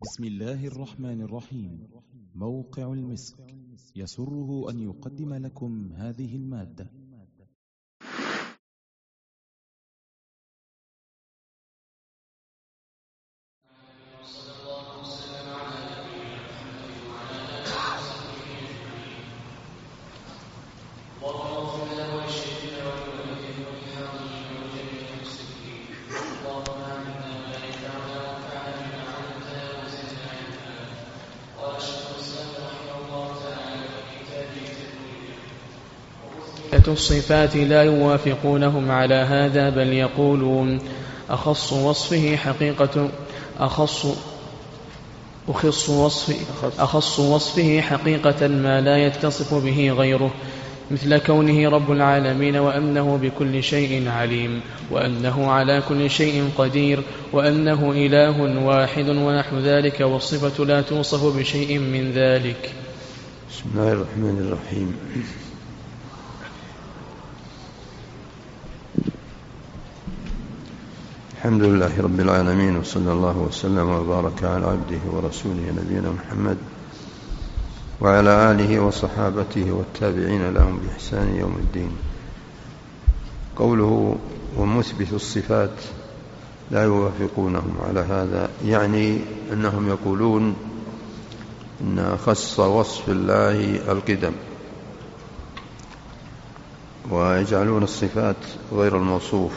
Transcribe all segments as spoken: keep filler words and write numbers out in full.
بسم الله الرحمن الرحيم. موقع المسك يسره أن يقدم لكم هذه المادة. الصفات لا يوافقونهم على هذا، بل يقولون أخص وصفه حقيقة أخص أخص وصفه, أخص وصفه حقيقة ما لا يتصف به غيره، مثل كونه رب العالمين، وأنه بكل شيء عليم، وأنه على كل شيء قدير، وأنه إله واحد ونحو ذلك، والصفة لا توصف بشيء من ذلك. بسم الله الرحمن الرحيم. الحمد لله رب العالمين، وصلى الله وسلم وبارك على عبده ورسوله نبينا محمد وعلى آله وصحابته والتابعين لهم بإحسان يوم الدين. قوله ومثبت الصفات لا يوافقونهم على هذا، يعني أنهم يقولون إن خص وصف الله القدم، ويجعلون الصفات غير الموصوف،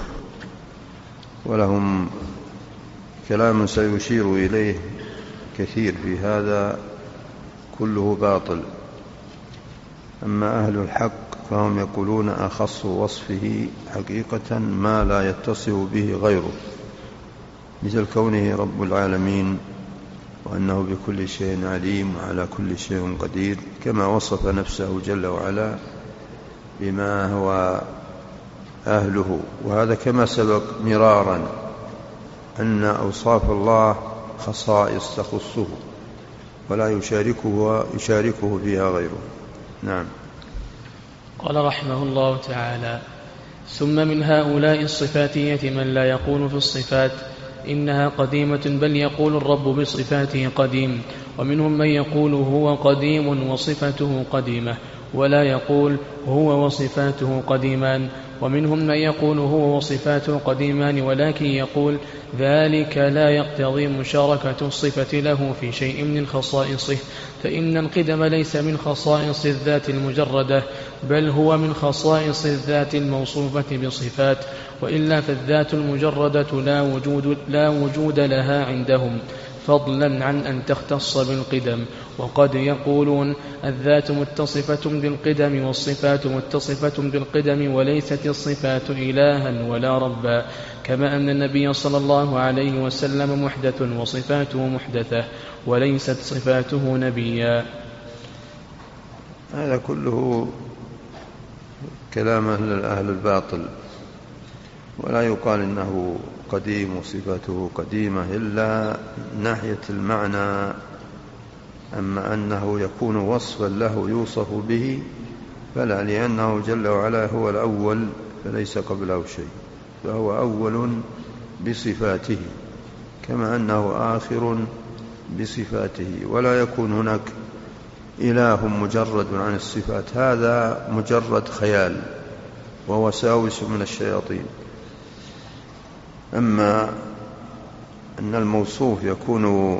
ولهم كلام سيشير إليه كثير في هذا كله باطل. أما أهل الحق فهم يقولون أخص وصفه حقيقة ما لا يتصف به غيره، مثل كونه رب العالمين، وأنه بكل شيء عليم وعلى كل شيء قدير، كما وصف نفسه جل وعلا بما هو أهله. وهذا كما سبق مرارا أن أوصاف الله خصائص تخصه ولا يشاركه, يشاركه فيها غيره. نعم. قال رحمه الله تعالى: ثم من هؤلاء الصفاتية من لا يقول في الصفات إنها قديمة، بل يقول الرب بصفاته قديم، ومنهم من يقول هو قديم وصفته قديمة، ولا يقول هو وصفاته قديمان، ومنهم من يقول هو وصفاته قديمان، ولكن يقول ذلك لا يقتضي مشاركة الصفة له في شيء من خصائصه، فإن القدم ليس من خصائص الذات المجردة، بل هو من خصائص الذات الموصوفة بصفات، وإلا فالذات المجردة لا وجود, لا وجود لها عندهم، فضلا عن أن تختص بالقدم. وقد يقولون الذات متصفة بالقدم والصفات متصفة بالقدم، وليست الصفات إلها ولا ربا، كما أن النبي صلى الله عليه وسلم محدث وصفاته محدثة، وليست صفاته نبيا. هذا كله كلام أهل الباطل، ولا يقال إنه قديم وصفاته قديمة إلا ناحية المعنى. أما أنه يكون وصفا له يوصف به فلا، لأنه جل وعلا هو الأول فليس قبله شيء، فهو أول بصفاته، كما أنه آخر بصفاته، ولا يكون هناك إله مجرد عن الصفات، هذا مجرد خيال ووساوس من الشياطين. أما أن الموصوف يكون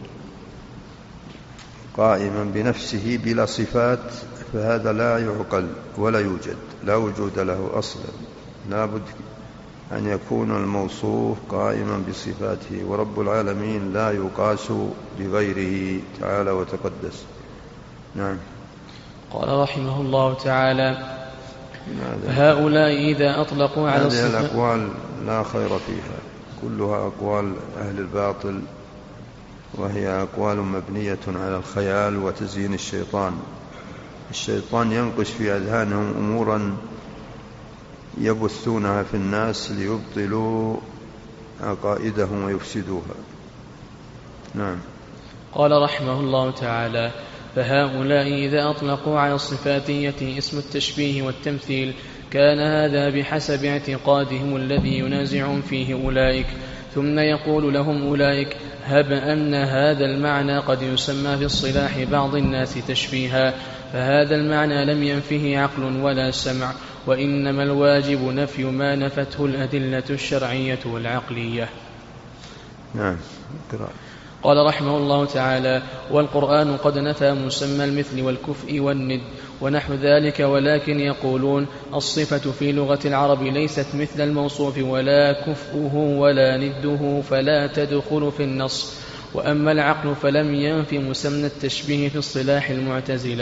قائما بنفسه بلا صفات فهذا لا يعقل ولا يوجد، لا وجود له أصلا. لا بد أن يكون الموصوف قائما بصفاته، ورب العالمين لا يقاس بغيره تعالى وتقدس. نعم. قال رحمه الله تعالى: فهؤلاء إذا أطلقوا على الصفات، هذه الأقوال لا خير فيها، كلها أقوال أهل الباطل، وهي أقوال مبنية على الخيال وتزيين الشيطان. الشيطان ينقش في أذهانهم أمورا يبثونها في الناس ليبطلوا عقائدهم ويفسدوها. نعم. قال رحمه الله تعالى: فهؤلاء إذا أطلقوا على الصفاتية اسم التشبيه والتمثيل كان هذا بحسب اعتقادهم الذي ينازعهم فيه أولئك، ثم يقول لهم أولئك: هب أن هذا المعنى قد يسمى في اصطلاح بعض الناس تشبيها، فهذا المعنى لم ينفه عقل ولا سمع، وإنما الواجب نفي ما نفته الأدلة الشرعية والعقلية. نعم. قال رحمه الله تعالى: والقرآن قد نفى مسمى المثل والكفء والند ونحو ذلك، ولكن يقولون الصفة في لغة العرب ليست مثل الموصوف ولا كفؤه ولا نده، فلا تدخل في النص. وأما العقل فلم ينف مسمى التشبيه في اصطلاح المعتزلة.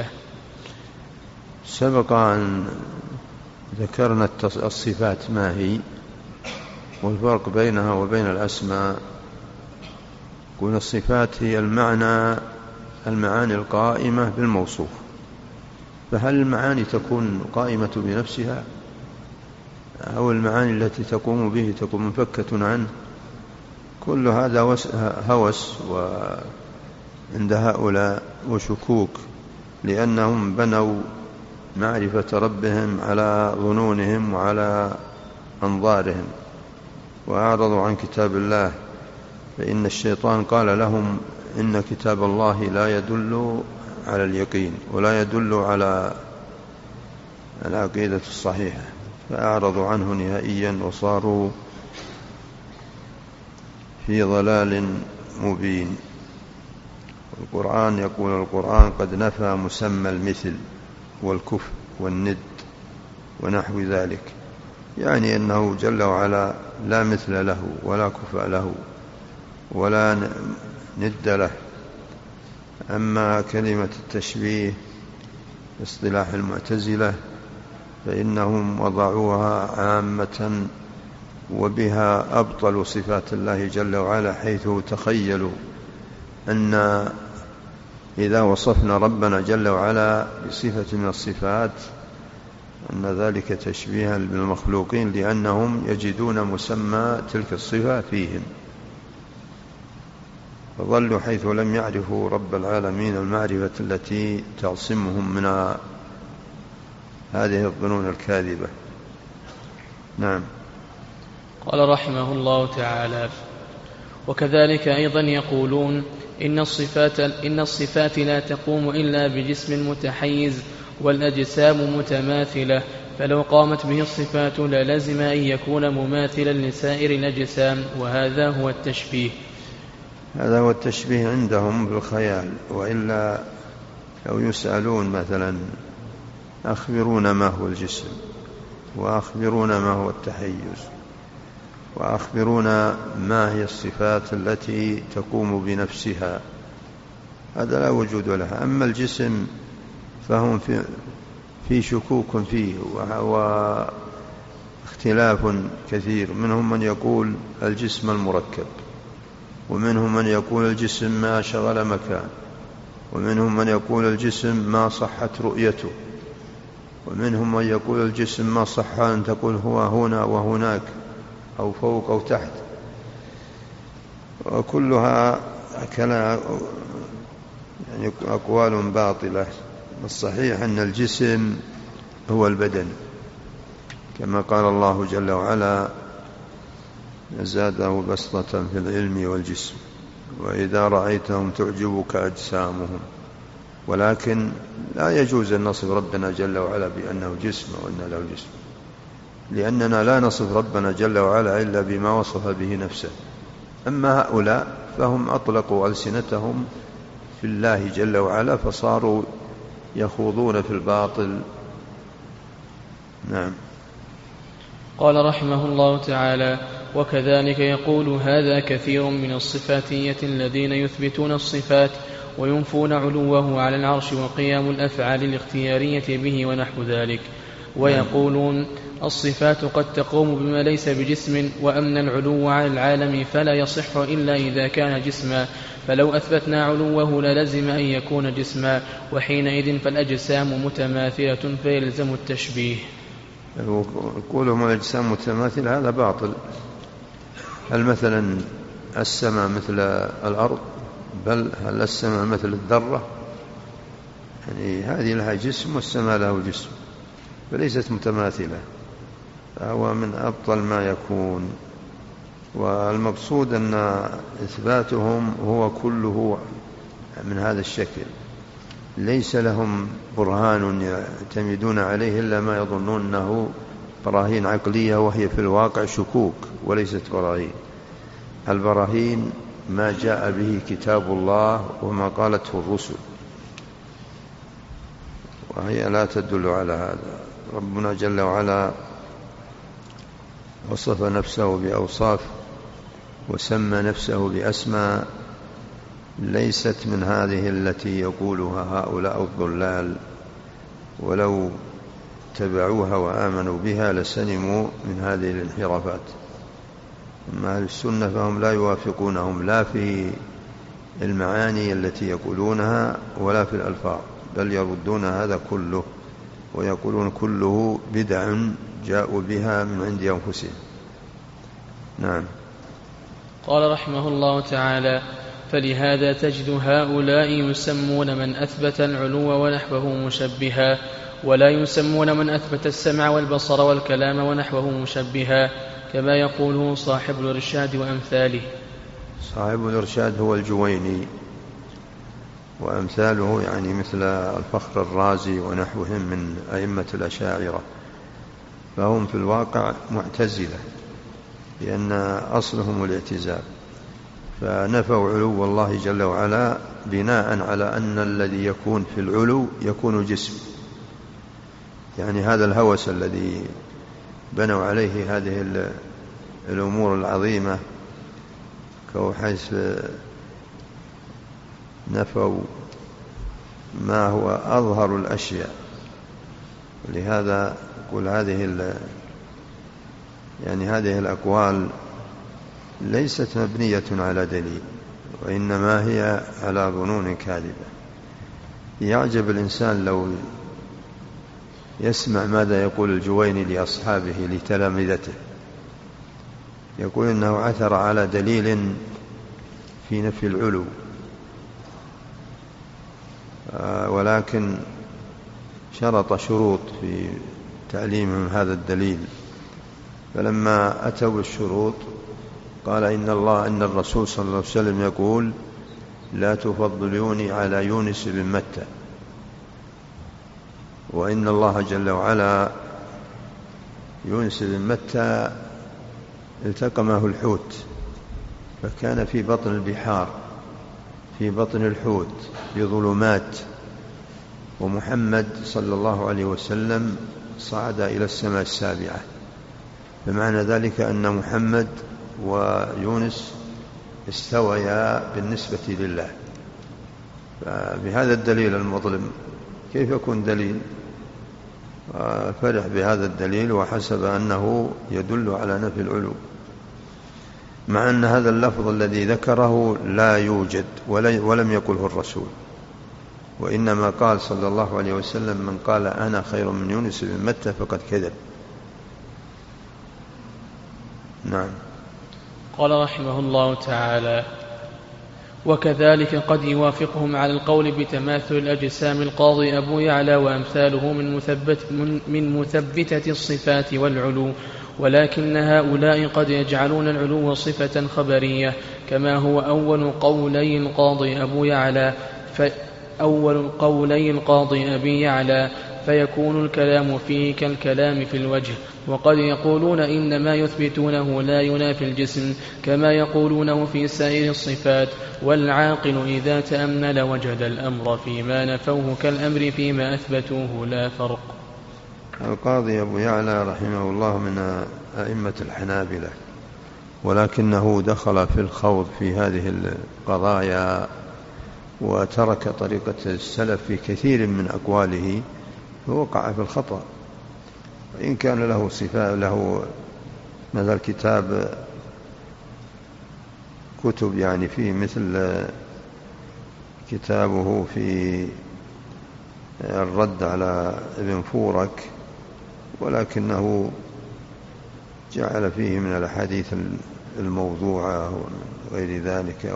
سبق أن ذكرنا الصفات ما هي والفرق بينها وبين الأسماء. قلنا الصفات هي المعنى المعاني القائمة بالموصوف، فهل المعاني تكون قائمة بنفسها أو المعاني التي تقوم به تكون منفكة عنه؟ كل هذا هوس وعند هؤلاء وشكوك، لأنهم بنوا معرفة ربهم على ظنونهم وعلى أنظارهم وأعرضوا عن كتاب الله، فإن الشيطان قال لهم إن كتاب الله لا يدل على اليقين ولا يدل على العقيدة الصحيحة، فأعرضوا عنه نهائيا وصاروا في ضلال مبين. القرآن يقول القرآن قد نفى مسمى المثل والكفء والند ونحو ذلك، يعني أنه جل وعلا لا مثل له ولا كفء له ولا ند له. أما كلمة التشبيه اصطلاح المعتزلة فإنهم وضعوها عامة وبها أبطلوا صفات الله جل وعلا، حيث تخيلوا أن إذا وصفنا ربنا جل وعلا بصفة من الصفات أن ذلك تشبيها بالمخلوقين، لأنهم يجدون مسمى تلك الصفة فيهم، فظلوا حيث لم يعرفوا رب العالمين المعرفة التي تعصمهم من هذه الظنون الكاذبة. نعم. قال رحمه الله تعالى: وكذلك أيضا يقولون إن الصفات, إن الصفات لا تقوم إلا بجسم متحيز والأجسام متماثلة، فلو قامت به الصفات للزم أن يكون مماثلا لسائر الأجسام، وهذا هو التشبيه. هذا هو التشبيه عندهم بالخيال، وإلا لو يسألون مثلا أخبرونا ما هو الجسم، وأخبرونا ما هو التحيز، وأخبرونا ما هي الصفات التي تقوم بنفسها، هذا لا وجود لها. أما الجسم فهم في, في شكوك فيه واختلاف كثير، منهم من يقول الجسم المركب، ومنهم من يقول الجسم ما شغل مكان، ومنهم من يقول الجسم ما صحت رؤيته، ومنهم من يقول الجسم ما صح أن تقول هو هنا وهناك أو فوق أو تحت، وكلها كلام يعني أقوال باطلة. الصحيح أن الجسم هو البدن، كما قال الله جل وعلا: زاده بسطة في العلم والجسم وإذا رأيتهم تعجبك أجسامهم. ولكن لا يجوز أن نصف ربنا جل وعلا بأنه جسم وأن له جسم، لأننا لا نصف ربنا جل وعلا إلا بما وصف به نفسه. أما هؤلاء فهم أطلقوا ألسنتهم في الله جل وعلا، فصاروا يخوضون في الباطل. نعم. قال رحمه الله تعالى: وكذلك يقول هذا كثير من الصفاتية الذين يثبتون الصفات وينفون علوه على العرش وقيام الأفعال الاختيارية به ونحو ذلك، ويقولون الصفات قد تقوم بما ليس بجسم، وأن العلو على العالم فلا يصح إلا إذا كان جسما، فلو أثبتنا علوه للزم أن يكون جسما، وحينئذ فالأجسام متماثلة فيلزم التشبيه. يقولهم الأجسام متماثل، هذا باطل. هل مثلا السماء مثل الأرض؟ بل هل السماء مثل الذرة؟ يعني هذه لها جسم والسماء له جسم، فليست متماثلة، فهو من أبطل ما يكون. والمقصود أن إثباتهم هو كله من هذا الشكل، ليس لهم برهان يعتمدون عليه إلا ما يظنون أنه براهين عقلية، وهي في الواقع شكوك وليست براهين. البراهين ما جاء به كتاب الله وما قالته الرسل، وهي لا تدل على هذا. ربنا جل وعلا وصف نفسه بأوصاف وسمى نفسه بأسماء ليست من هذه التي يقولها هؤلاء الضلال، ولو تبعوها وآمنوا بها لسلموا من هذه الانحرافات. أما أهل السنة فهم لا يوافقونهم لا في المعاني التي يقولونها ولا في الألفاظ، بل يردون هذا كله ويقولون كله بدع جاءوا بها من عند أنفسهم. نعم. قال رحمه الله تعالى: فلهذا تجد هؤلاء يسمون من أثبت العلو ونحوه مشبها، ولا يسمون من أثبت السمع والبصر والكلام ونحوه مشبها، كما يقوله صاحب الإرشاد وأمثاله. صاحب الإرشاد هو الجويني وأمثاله يعني مثل الفخر الرازي ونحوهم من أئمة الأشاعرة، فهم في الواقع معتزلة لأن أصلهم الاعتزال، فنفوا علو الله جل وعلا بناء على أن الذي يكون في العلو يكون جسم، يعني هذا الهوس الذي بنوا عليه هذه الأمور العظيمة، كحيث نفوا ما هو أظهر الأشياء. لهذا يقول هذه يعني هذه الأقوال ليست مبنية على دليل، وإنما هي على ظنون كاذبة. يعجب الإنسان لو يسمع ماذا يقول الجويني لأصحابه لتلامذته، يقول إنه عثر على دليل في نفي العلو، ولكن شرط شروط في تعليمهم هذا الدليل، فلما أتوا بالشروط قال إن الله إن الرسول صلى الله عليه وسلم يقول: لا تفضلوني على يونس بن متى، وإن الله جل وعلا يونس بن متى التقمه الحوت فكان في بطن البحار في بطن الحوت في ظلمات، ومحمد صلى الله عليه وسلم صعد إلى السماء السابعة، فمعنى ذلك أن محمد ويونس استويا بالنسبة لله. فبهذا الدليل المظلم كيف يكون دليل؟ فرح بهذا الدليل وحسب أنه يدل على نفي العلو، مع أن هذا اللفظ الذي ذكره لا يوجد ولم يقله الرسول، وإنما قال صلى الله عليه وسلم: من قال أنا خير من يونس بن متى فقد كذب. نعم. قال رحمه الله تعالى: وكذلك قد يوافقهم على القول بتماثل الأجسام القاضي أبو يعلى وأمثاله من, مثبت من مثبتة الصفات والعلو، ولكن هؤلاء قد يجعلون العلو صفة خبرية، كما هو أول قولي القاضي أبو يعلى فأول قولي القاضي أبي يعلى فيكون الكلام فيه كالكلام في الوجه. وقد يقولون إن ما يثبتونه لا ينافي الجسم، كما يقولونه في سائر الصفات، والعاقل إذا تأمل وجد الأمر فيما نفوه كالأمر فيما أثبتوه لا فرق. القاضي أبو يعلى رحمه الله من أئمة الحنابلة، ولكنه دخل في الخوض في هذه القضايا وترك طريقة السلف في كثير من أقواله، فوقع في الخطأ. إن كان له صفات له مثل كتاب كتب يعني فيه مثل كتابه في الرد على ابن فورك، ولكنه جعل فيه من الأحاديث الموضوعة وغير ذلك،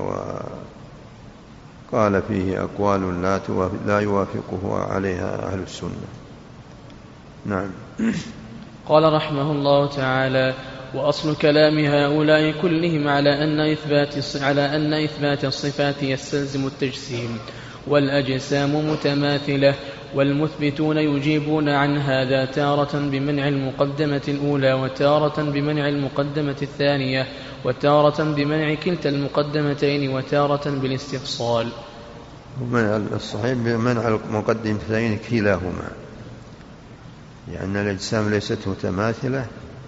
وقال فيه أقوال لا يوافقه عليها أهل السنة. نعم. قال رحمه الله تعالى: وأصل كلام هؤلاء كلهم على أن إثبات, على أن إثبات الصفات يستلزم التجسيم، والأجسام متماثلة، والمثبتون يجيبون عن هذا تارة بمنع المقدمة الأولى، وتارة بمنع المقدمة الثانية، وتارة بمنع كلتا المقدمتين، وتارة بالاستفصال. الصحيح بمنع المقدمتين كلاهما، لأن يعني الأجسام ليست متماثلة،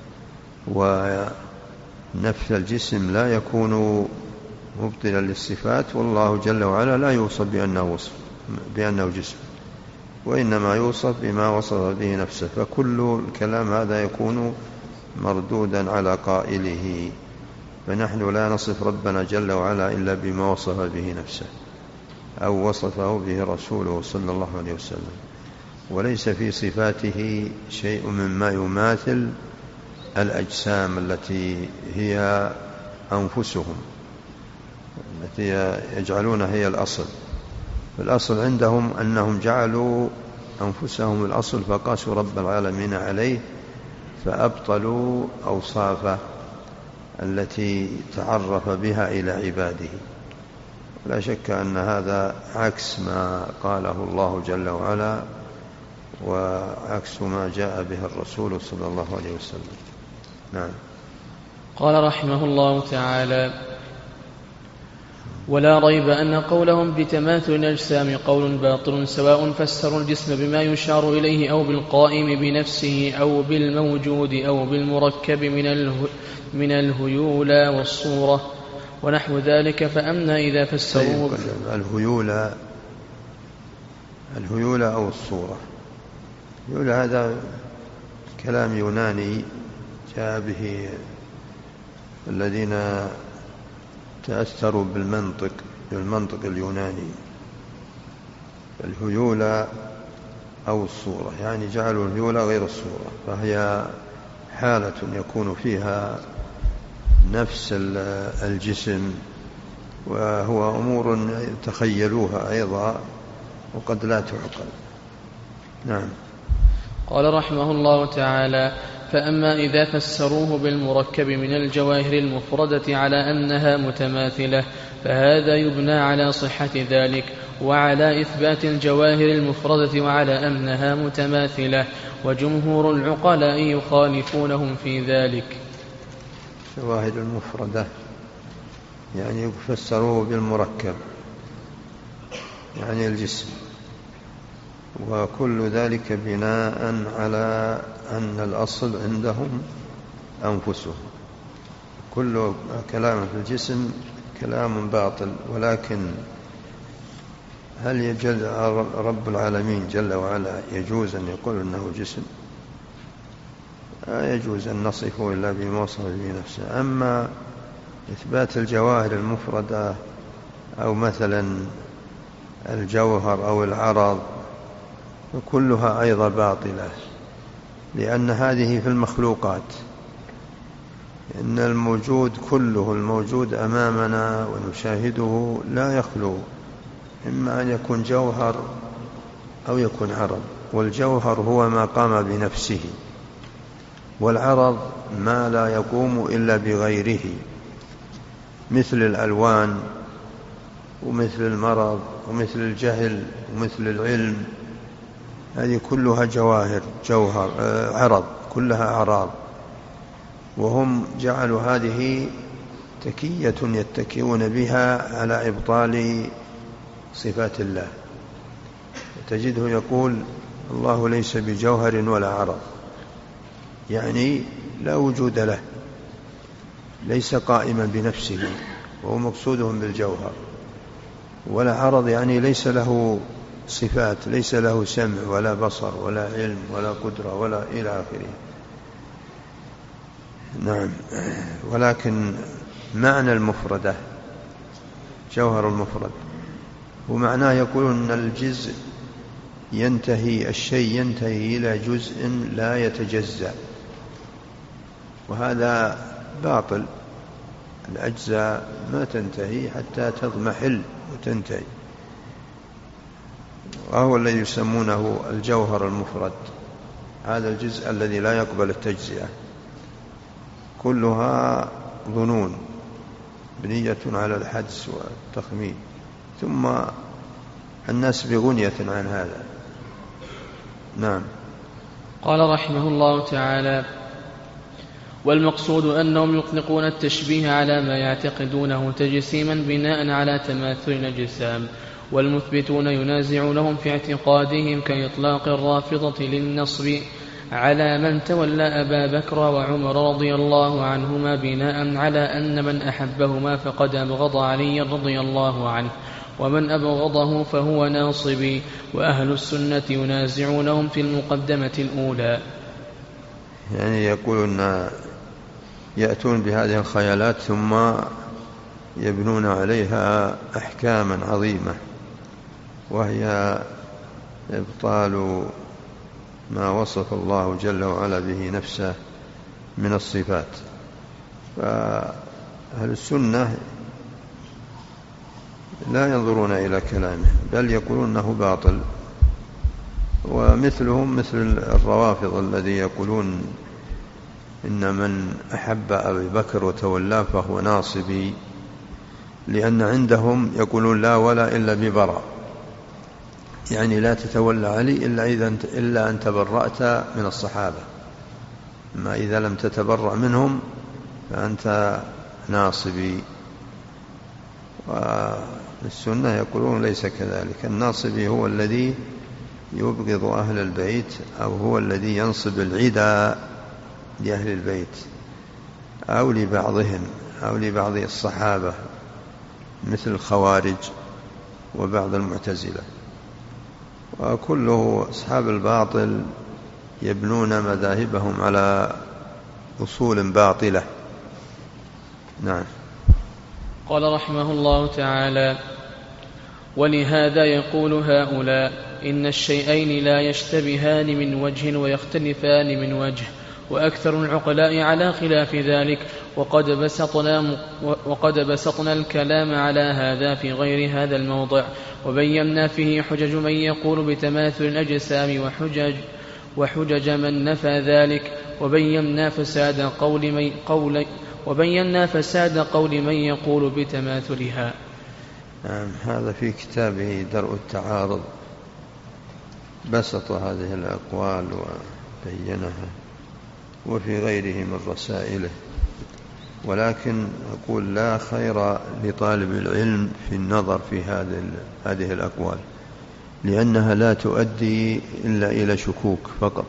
ونفس الجسم لا يكون مبطلا للصفات، والله جل وعلا لا يوصف بأنه, وصف بأنه جسم، وإنما يوصف بما وصف به نفسه، فكل الكلام هذا يكون مردودا على قائله، فنحن لا نصف ربنا جل وعلا إلا بما وصف به نفسه أو وصفه به رسوله صلى الله عليه وسلم، وليس في صفاته شيء مما يماثل الأجسام التي هي أنفسهم، التي يجعلونها هي الأصل. الأصل عندهم أنهم جعلوا أنفسهم الأصل، فقاسوا رب العالمين عليه، فأبطلوا أوصافه التي تعرف بها إلى عباده. لا شك أن هذا عكس ما قاله الله جل وعلا، وعكس ما جاء به الرسول صلى الله عليه وسلم. نعم. قال رحمه الله تعالى: ولا ريب أن قولهم بتماثل الأجسام قول باطل، سواء فسروا الجسم بما يشار إليه أو بالقائم بنفسه أو بالموجود أو بالمركب من اله من الهيولى والصورة ونحو ذلك. فأما إذا فسروه الهيولى الهيولى أو الصورة، الهيولى هذا كلام يوناني جاء به الذين تأثروا بالمنطق بالمنطق اليوناني. الهيولى أو الصورة يعني جعلوا الهيولى غير الصورة، فهي حالة يكون فيها نفس الجسم، وهو أمور تخيلوها أيضا وقد لا تعقل. نعم. قال رحمه الله تعالى: فأما إذا فسروه بالمركب من الجواهر المفردة على أنها متماثلة، فهذا يبنى على صحة ذلك، وعلى إثبات الجواهر المفردة وعلى أنها متماثلة، وجمهور العقلاء يخالفونهم في ذلك. الجواهر المفردة يعني يفسروه بالمركب يعني الجسم، وكل ذلك بناء على أن الأصل عندهم أنفسهم. كل كلام في الجسم كلام باطل، ولكن هل يجوز رب العالمين جل وعلا يجوز أن يقول أنه جسم؟ لا يجوز أن نصفه إلا بما وصف به نفسه. أما إثبات الجواهر المفردة أو مثلا الجوهر أو العرض كلها أيضا باطلة، لأن هذه في المخلوقات. إن الموجود كله الموجود أمامنا ونشاهده لا يخلو إما أن يكون جوهر أو يكون عرض، والجوهر هو ما قام بنفسه، والعرض ما لا يقوم إلا بغيره، مثل الألوان ومثل المرض ومثل الجهل ومثل العلم، هذه كلها جواهر جوهر عرض، كلها أعراض. وهم جعلوا هذه تكية يتكئون بها على إبطال صفات الله. تجده يقول الله ليس بجوهر ولا عرض، يعني لا وجود له، ليس قائما بنفسه، وهو مقصودهم بالجوهر. ولا عرض يعني ليس له صفات، ليس له سمع ولا بصر ولا علم ولا قدرة ولا إلى آخره. نعم. ولكن معنى المفردة جوهر المفرد ومعناه يقولون أن الجزء ينتهي، الشيء ينتهي إلى جزء لا يتجزأ، وهذا باطل. الأجزاء ما تنتهي حتى تضمحل وتنتهي، وهو الذي يسمونه الجوهر المفرد، هذا الجزء الذي لا يقبل التجزئة. كلها ظنون بنية على الحدس والتخمين، ثم الناس بغنية عن هذا. نعم. قال رحمه الله تعالى: والمقصود أنهم يطلقون التشبيه على ما يعتقدونه تجسيما بناء على تماثل الأجسام، والمثبتون ينازعونهم في اعتقادهم كإطلاق الرافضة للنصب على من تولى أبا بكر وعمر رضي الله عنهما بناء على أن من أحبهما فقد أبغض علي رضي الله عنه، ومن أبغضه فهو ناصبي. وأهل السنة ينازعونهم في المقدمة الأولى، يعني يقولون يأتون بهذه الخيالات ثم يبنون عليها أحكاما عظيمة، وهي إبطال ما وصف الله جل وعلا به نفسه من الصفات. فأهل السنة لا ينظرون إلى كلامه، بل يقولون أنه باطل. ومثلهم مثل الروافض الذي يقولون إن من أحب أبي بكر وتولاه فهو ناصبي، لأن عندهم يقولون لا ولا إلا ببراء، يعني لا تتولى علي إلا, إذا إلا أن تبرأت من الصحابة، ما إذا لم تتبرأ منهم فأنت ناصبي. والسنة يقولون ليس كذلك، الناصبي هو الذي يبغض أهل البيت، أو هو الذي ينصب العداء لأهل البيت أو لبعضهم أو لبعض الصحابة، مثل الخوارج وبعض المعتزلة. وكله أصحاب الباطل يبنون مذاهبهم على أصول باطلة. نعم. قال رحمه الله تعالى: ولهذا يقول هؤلاء إن الشيئين لا يشتبهان من وجه ويختلفان من وجه، وأكثر العقلاء على خلاف ذلك، وقد بسطنا, وقد بسطنا الكلام على هذا في غير هذا الموضع، وبينا فيه حجج من يقول بتماثل الأجسام وحجج, وحجج من نفى ذلك، وبينا فساد قول من, قول وبينا فساد قول من يقول بتماثلها. نعم. هذا في كتابه درء التعارض بسط هذه الأقوال وبينها، وفي غيره من رسائله. ولكن أقول لا خير لطالب العلم في النظر في هذه الأقوال، لأنها لا تؤدي إلا إلى شكوك فقط،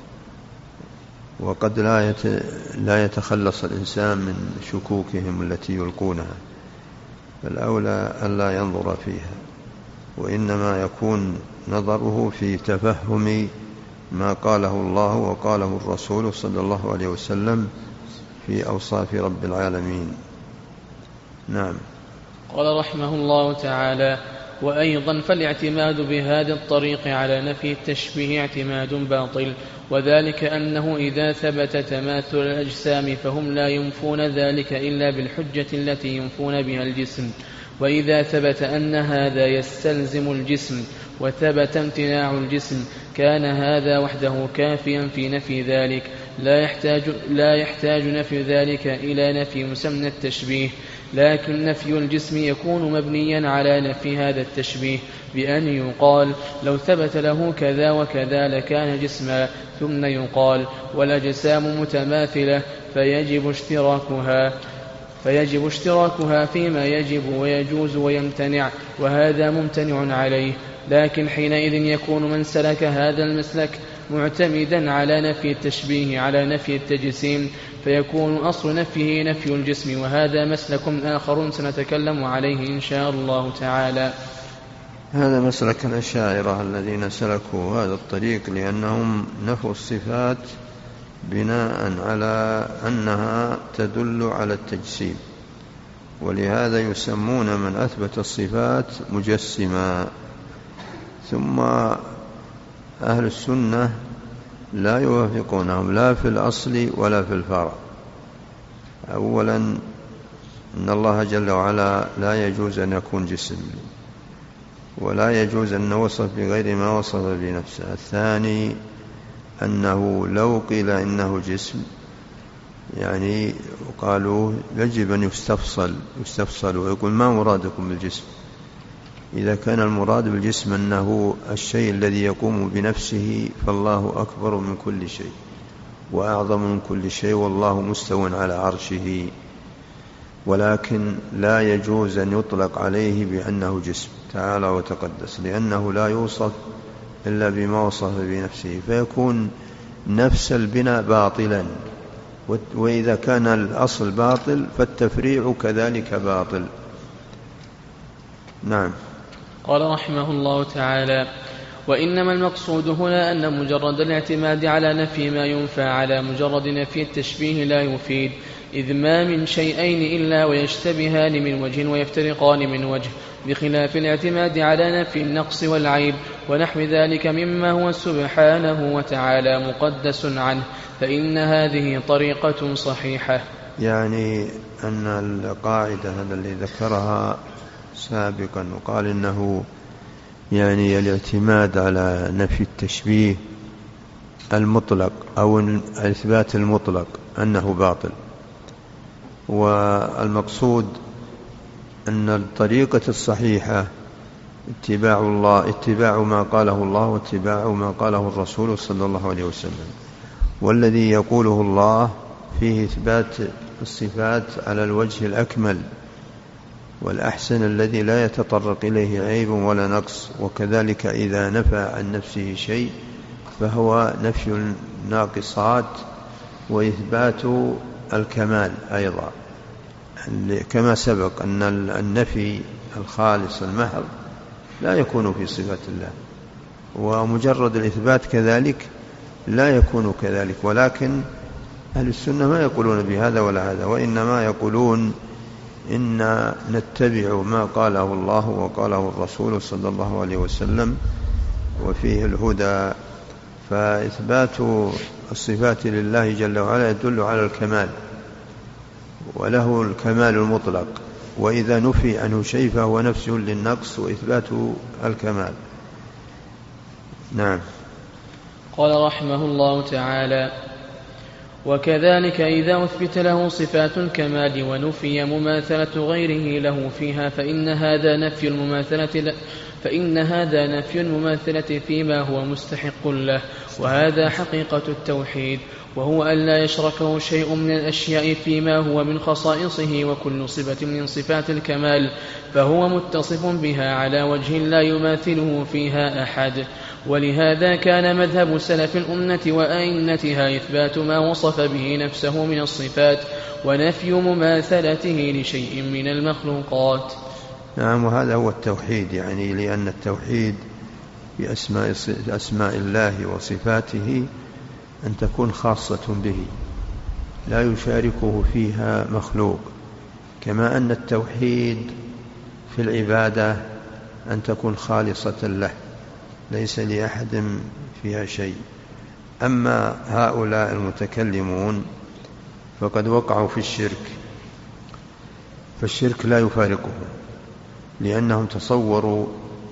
وقد لا يتخلص الإنسان من شكوكهم التي يلقونها، فالأولى أن لا ينظر فيها، وإنما يكون نظره في تفهم ما قاله الله وقاله الرسول صلى الله عليه وسلم في أوصاف رب العالمين. نعم. قال رحمه الله تعالى: وأيضا فالاعتماد بهذا الطريق على نفي التشبيه اعتماد باطل، وذلك أنه إذا ثبت تماثل الأجسام فهم لا ينفون ذلك إلا بالحجة التي ينفون بها الجسم، وإذا ثبت أن هذا يستلزم الجسم وثبت امتناع الجسم كان هذا وحده كافيا في نفي ذلك، لا يحتاج, لا يحتاج نفي ذلك إلى نفي مسمى التشبيه. لكن نفي الجسم يكون مبنيا على نفي هذا التشبيه بأن يقال لو ثبت له كذا وكذا لكان جسما، ثم يقال والأجسام متماثلة فيجب اشتراكها فيجب اشتراكها فيما يجب ويجوز ويمتنع، وهذا ممتنع عليه. لكن حينئذ يكون من سلك هذا المسلك معتمدا على نفي التشبيه على نفي التجسيم، فيكون أصل نفيه نفي الجسم، وهذا مسلك آخر سنتكلم عليه إن شاء الله تعالى. هذا مسلك الأشاعرة الذين سلكوا هذا الطريق، لأنهم نفوا الصفات بناء على أنها تدل على التجسيم، ولهذا يسمون من أثبت الصفات مجسما. ثم أهل السنة لا يوافقونهم لا في الأصل ولا في الفرع. أولا أن الله جل وعلا لا يجوز أن يكون جسم، ولا يجوز أن نوصف بغير ما وصف بنفسه. الثاني أنه لو قيل إنه جسم يعني قالوا يجب أن يستفصل يستفصل ويقول ما مرادكم بالجسم؟ إذا كان المراد بالجسم أنه الشيء الذي يقوم بنفسه فالله أكبر من كل شيء وأعظم من كل شيء والله مستو على عرشه، ولكن لا يجوز أن يطلق عليه بأنه جسم تعالى وتقدس، لأنه لا يوصف إلا بما وصف بنفسه، فيكون نفس البناء باطلا، وإذا كان الأصل باطل فالتفريع كذلك باطل. نعم. قال رحمه الله تعالى: وإنما المقصود هنا أن مجرد الاعتماد على نفي ما ينفى على مجرد نفي التشبيه لا يفيد، إذ ما من شيئين إلا ويشتبهان من وجه ويفترقان من وجه، بخلاف الاعتماد على نفي النقص والعيب ونحو ذلك مما هو سبحانه وتعالى مقدس عنه، فإن هذه طريقة صحيحة. يعني أن القاعدة هذا اللي ذكرها سابقا وقال إنه يعني الاعتماد على نفي التشبيه المطلق أو الإثبات المطلق أنه باطل، والمقصود أن الطريقة الصحيحة اتباع الله اتباع ما قاله الله واتباع ما قاله الرسول صلى الله عليه وسلم، والذي يقوله الله فيه إثبات الصفات على الوجه الأكمل والأحسن الذي لا يتطرق إليه عيب ولا نقص، وكذلك إذا نفى عن نفسه شيء فهو نفي الناقصات وإثبات الكمال أيضا، كما سبق أن النفي الخالص المحض لا يكون في صفات الله، ومجرد الإثبات كذلك لا يكون كذلك، ولكن أهل السنة ما يقولون بهذا ولا هذا، وإنما يقولون إن نتبع ما قاله الله وقاله الرسول صلى الله عليه وسلم وفيه الهدى. فإثبات الصفات لله جل وعلا يدل على الكمال، وله الكمال المطلق، وإذا نفي عنه شيء فهو نفسه للنقص وإثبات الكمال. نعم. قال رحمه الله تعالى: وكذلك إذا أثبت له صفات الكمال ونفي مماثلة غيره له فيها فإن هذا نفي المماثلة فإن هذا نفي المماثلة فيما هو مستحق له، وهذا حقيقة التوحيد، وهو أن لا يشركه شيء من الأشياء فيما هو من خصائصه، وكل صفة من صفات الكمال فهو متصف بها على وجه لا يماثله فيها أحد. ولهذا كان مذهب سلف الأمة وأئمتها إثبات ما وصف به نفسه من الصفات ونفي مماثلته لشيء من المخلوقات. نعم، وهذا هو التوحيد، يعني لأن التوحيد بأسماء أسماء الله وصفاته أن تكون خاصة به لا يشاركه فيها مخلوق، كما أن التوحيد في العبادة أن تكون خالصة له ليس لأحد فيها شيء. أما هؤلاء المتكلمون فقد وقعوا في الشرك، فالشرك لا يفارقهم، لأنهم تصوروا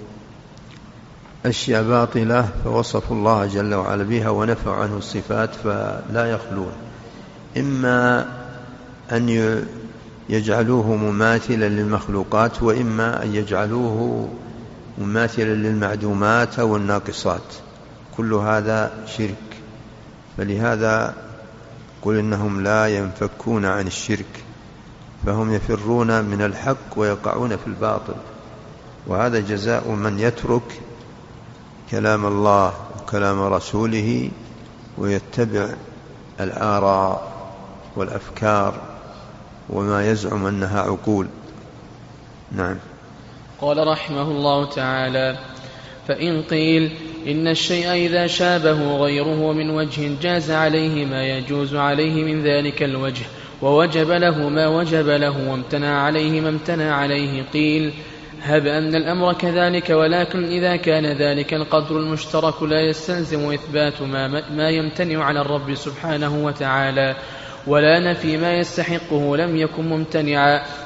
أشياء باطلة فوصفوا الله جل وعلا بها ونفوا عنه الصفات فلا يخلون، إما أن يجعلوه مماثلا للمخلوقات، وإما أن يجعلوه مماثلا للمعدومات أو الناقصات، كل هذا شرك. فلهذا قل إنهم لا ينفكون عن الشرك، فهم يفرون من الحق ويقعون في الباطل، وهذا جزاء من يترك كلام الله وكلام رسوله ويتبع الآراء والأفكار وما يزعم أنها عقول. نعم. قال رحمه الله تعالى: فإن قيل إن الشيء إذا شابه غيره من وجه جاز عليه ما يجوز عليه من ذلك الوجه، ووجب له ما وجب له، وامتنع عليه ما امتنع عليه، قيل: هب أن الأمر كذلك، ولكن إذا كان ذلك القدر المشترك لا يستلزم إثبات ما, ما يمتنع على الرب سبحانه وتعالى، ولا نفي ما يستحقه لم يكن ممتنعا،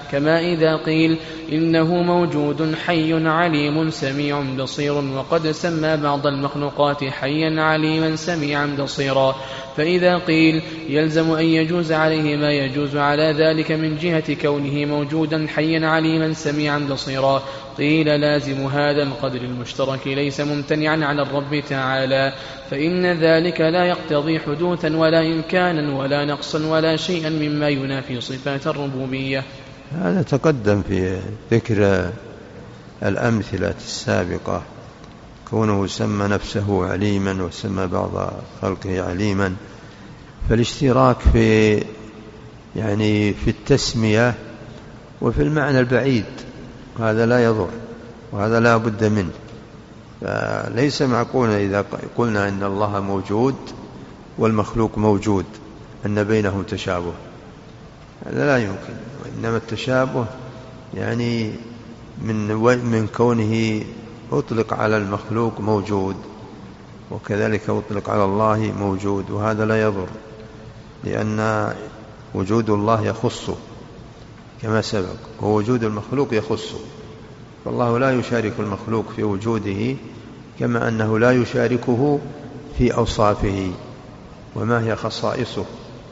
كما إذا قيل إنه موجود حي عليم سميع بصير، وقد سمى بعض المخلوقات حيا عليما سميعا بصيرا. فإذا قيل يلزم أن يجوز عليه ما يجوز على ذلك من جهة كونه موجودا حيا عليما سميعا بصيرا، قيل لازم هذا القدر المشترك ليس ممتنعا على الرب تعالى، فإن ذلك لا يقتضي حدوثا ولا إمكانا ولا نقصا ولا شيئا مما ينافي صفات الربوبية. هذا تقدم في ذكر الأمثلة السابقة، كونه سمى نفسه عليما وسمى بعض خلقه عليما، فالاشتراك في يعني في التسمية وفي المعنى البعيد هذا لا يضر وهذا لا بد منه. فليس معقولا إذا قلنا إن الله موجود والمخلوق موجود أن بينهم تشابه، هذا لا يمكن. وإنما التشابه يعني من من كونه أطلق على المخلوق موجود وكذلك أطلق على الله موجود، وهذا لا يضر لأن وجود الله يخصه كما سبق، ووجود المخلوق يخصه، فالله لا يشارك المخلوق في وجوده كما أنه لا يشاركه في أوصافه وما هي خصائصه،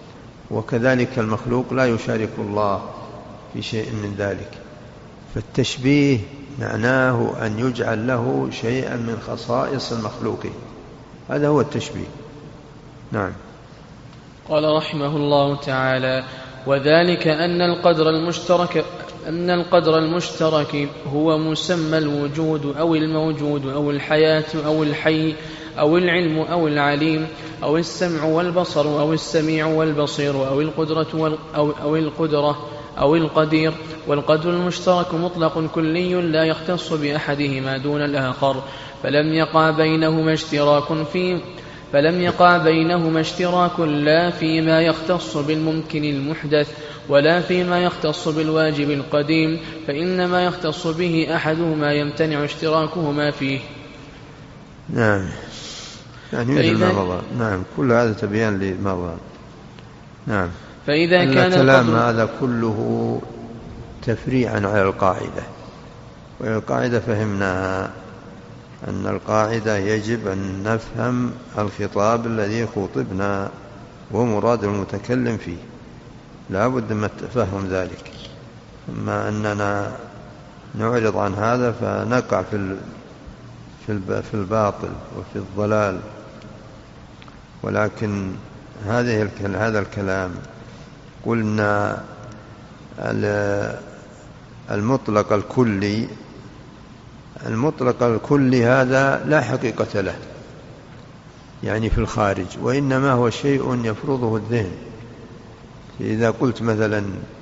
وكذلك المخلوق لا يشارك الله في شيء من ذلك. فالتشبيه معناه أن يجعل له شيئا من خصائص المخلوق، هذا هو التشبيه. نعم. قال رحمه الله تعالى: وذلك أن القدر المشترك أن القدر المشترك هو مسمى الوجود أو الموجود أو الحياة أو الحي أو العلم أو العليم أو السمع والبصر أو السميع والبصير أو القدرة وال أو, أو القدرة أو القدير. والقدر المشترك مطلق كلي لا يختص بأحدهما دون الآخر، فلم يقع بينهما اشتراك في فلم يقع بينهما اشتراك لا فيما يختص بالممكن المحدث ولا فيما يختص بالواجب القديم، فإنما يختص به أحدهما يمتنع اشتراكهما فيه. نعم، يعني مثل ما مضى. نعم، كل هذا تبيان لما مضى. نعم. فإذا كان الكلام هذا كله تفريعا على القاعدة، والقاعدة فهمناها أن القاعدة يجب أن نفهم الخطاب الذي خطبنا ومراد المتكلم فيه، لا بد من تفهم ذلك. أما أننا نعرض عن هذا فنقع في في الباطل وفي الضلال. ولكن هذه هذا الكلام قلنا المطلق الكلي المطلق الكلي هذا لا حقيقة له يعني في الخارج، وإنما هو شيء يفرضه الذهن. إذا قلت مثلا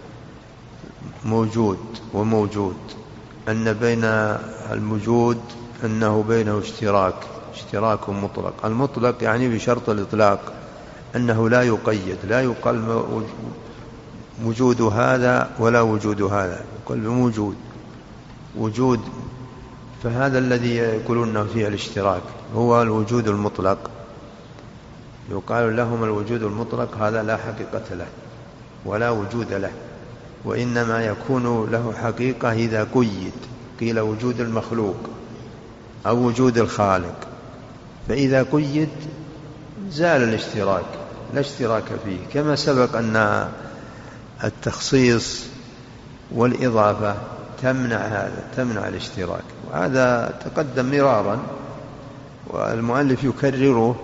موجود وموجود أن بين الموجود أنه بينه اشتراك اشتراك مطلق، المطلق يعني بشرط الإطلاق أنه لا يقيد، لا يقال وجود هذا ولا وجود هذا، يقال موجود وجود. فهذا الذي يقولون فيه الاشتراك هو الوجود المطلق، يقال لهم الوجود المطلق، هذا لا حقيقة له ولا وجود له، وإنما يكون له حقيقة إذا قيد، قيل وجود المخلوق أو وجود الخالق، فإذا قيد زال الاشتراك، لا اشتراك فيه. كما سبق أن التخصيص والإضافة تمنع هذا، تمنع الاشتراك، وهذا تقدم مرارا والمؤلف يكرره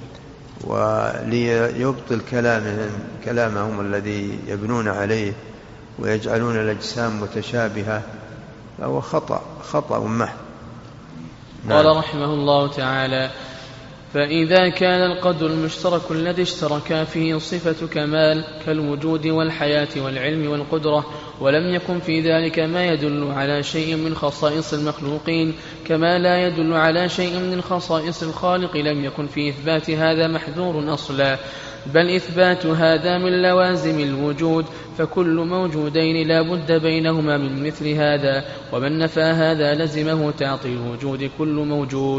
وليبطل كلامهم كلامهم الذي يبنون عليه ويجعلون الأجسام متشابهة، فهو خطأ خطأ محض. قال رحمه الله تعالى: فإذا كان القدر المشترك الذي اشتركا فيه صفة كمال كالوجود والحياة والعلم والقدرة، ولم يكن في ذلك ما يدل على شيء من خصائص المخلوقين كما لا يدل على شيء من خصائص الخالق، لم يكن في إثبات هذا محذور أصلا، بل إثبات هذا من لوازم الوجود، فكل موجودين لا بد بينهما من مثل هذا، ومن نفى هذا لزمه تعطيل وجود كل موجود.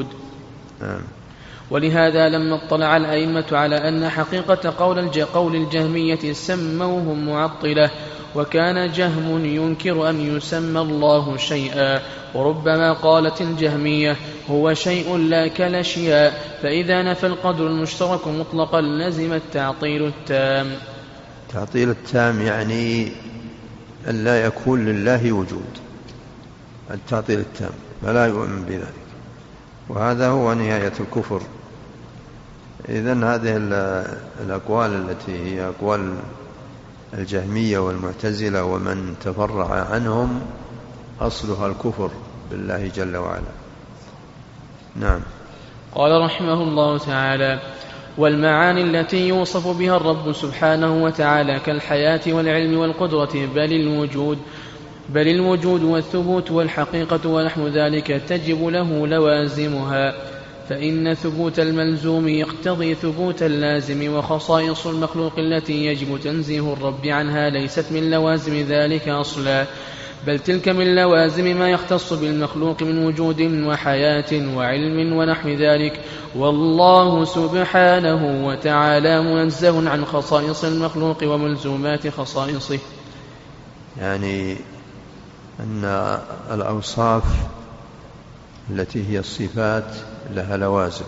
ولهذا لما اطلع الأئمة على أن حقيقة قول قول الجهمية سموهم معطلة وكان جهم ينكر أن يسمى الله شيئا، وربما قالت الجهمية هو شيء لا كالأشياء، فإذا نفى القدر المشترك مطلقا لزم التعطيل التام. تعطيل التام يعني أن لا يكون لله وجود، التعطيل التام، فلا يؤمن بذلك، وهذا هو نهاية الكفر. إذن هذه الأقوال التي هي أقوال الجهمية والمعتزلة ومن تفرع عنهم أصلها الكفر بالله جل وعلا. نعم. قال رحمه الله تعالى: والمعاني التي يوصف بها الرب سبحانه وتعالى كالحياة والعلم والقدرة بل الوجود بل الوجود والثبوت والحقيقة ونحو ذلك تجب له لوازمها، فإن ثبوت الملزوم يقتضي ثبوت اللازم، وخصائص المخلوق التي يجب تنزيه الرب عنها ليست من لوازم ذلك أصلا، بل تلك من لوازم ما يختص بالمخلوق من وجود وحياة وعلم ونحو ذلك، والله سبحانه وتعالى منزه عن خصائص المخلوق وملزومات خصائصه. يعني أن الأوصاف التي هي الصفات لها لوازم،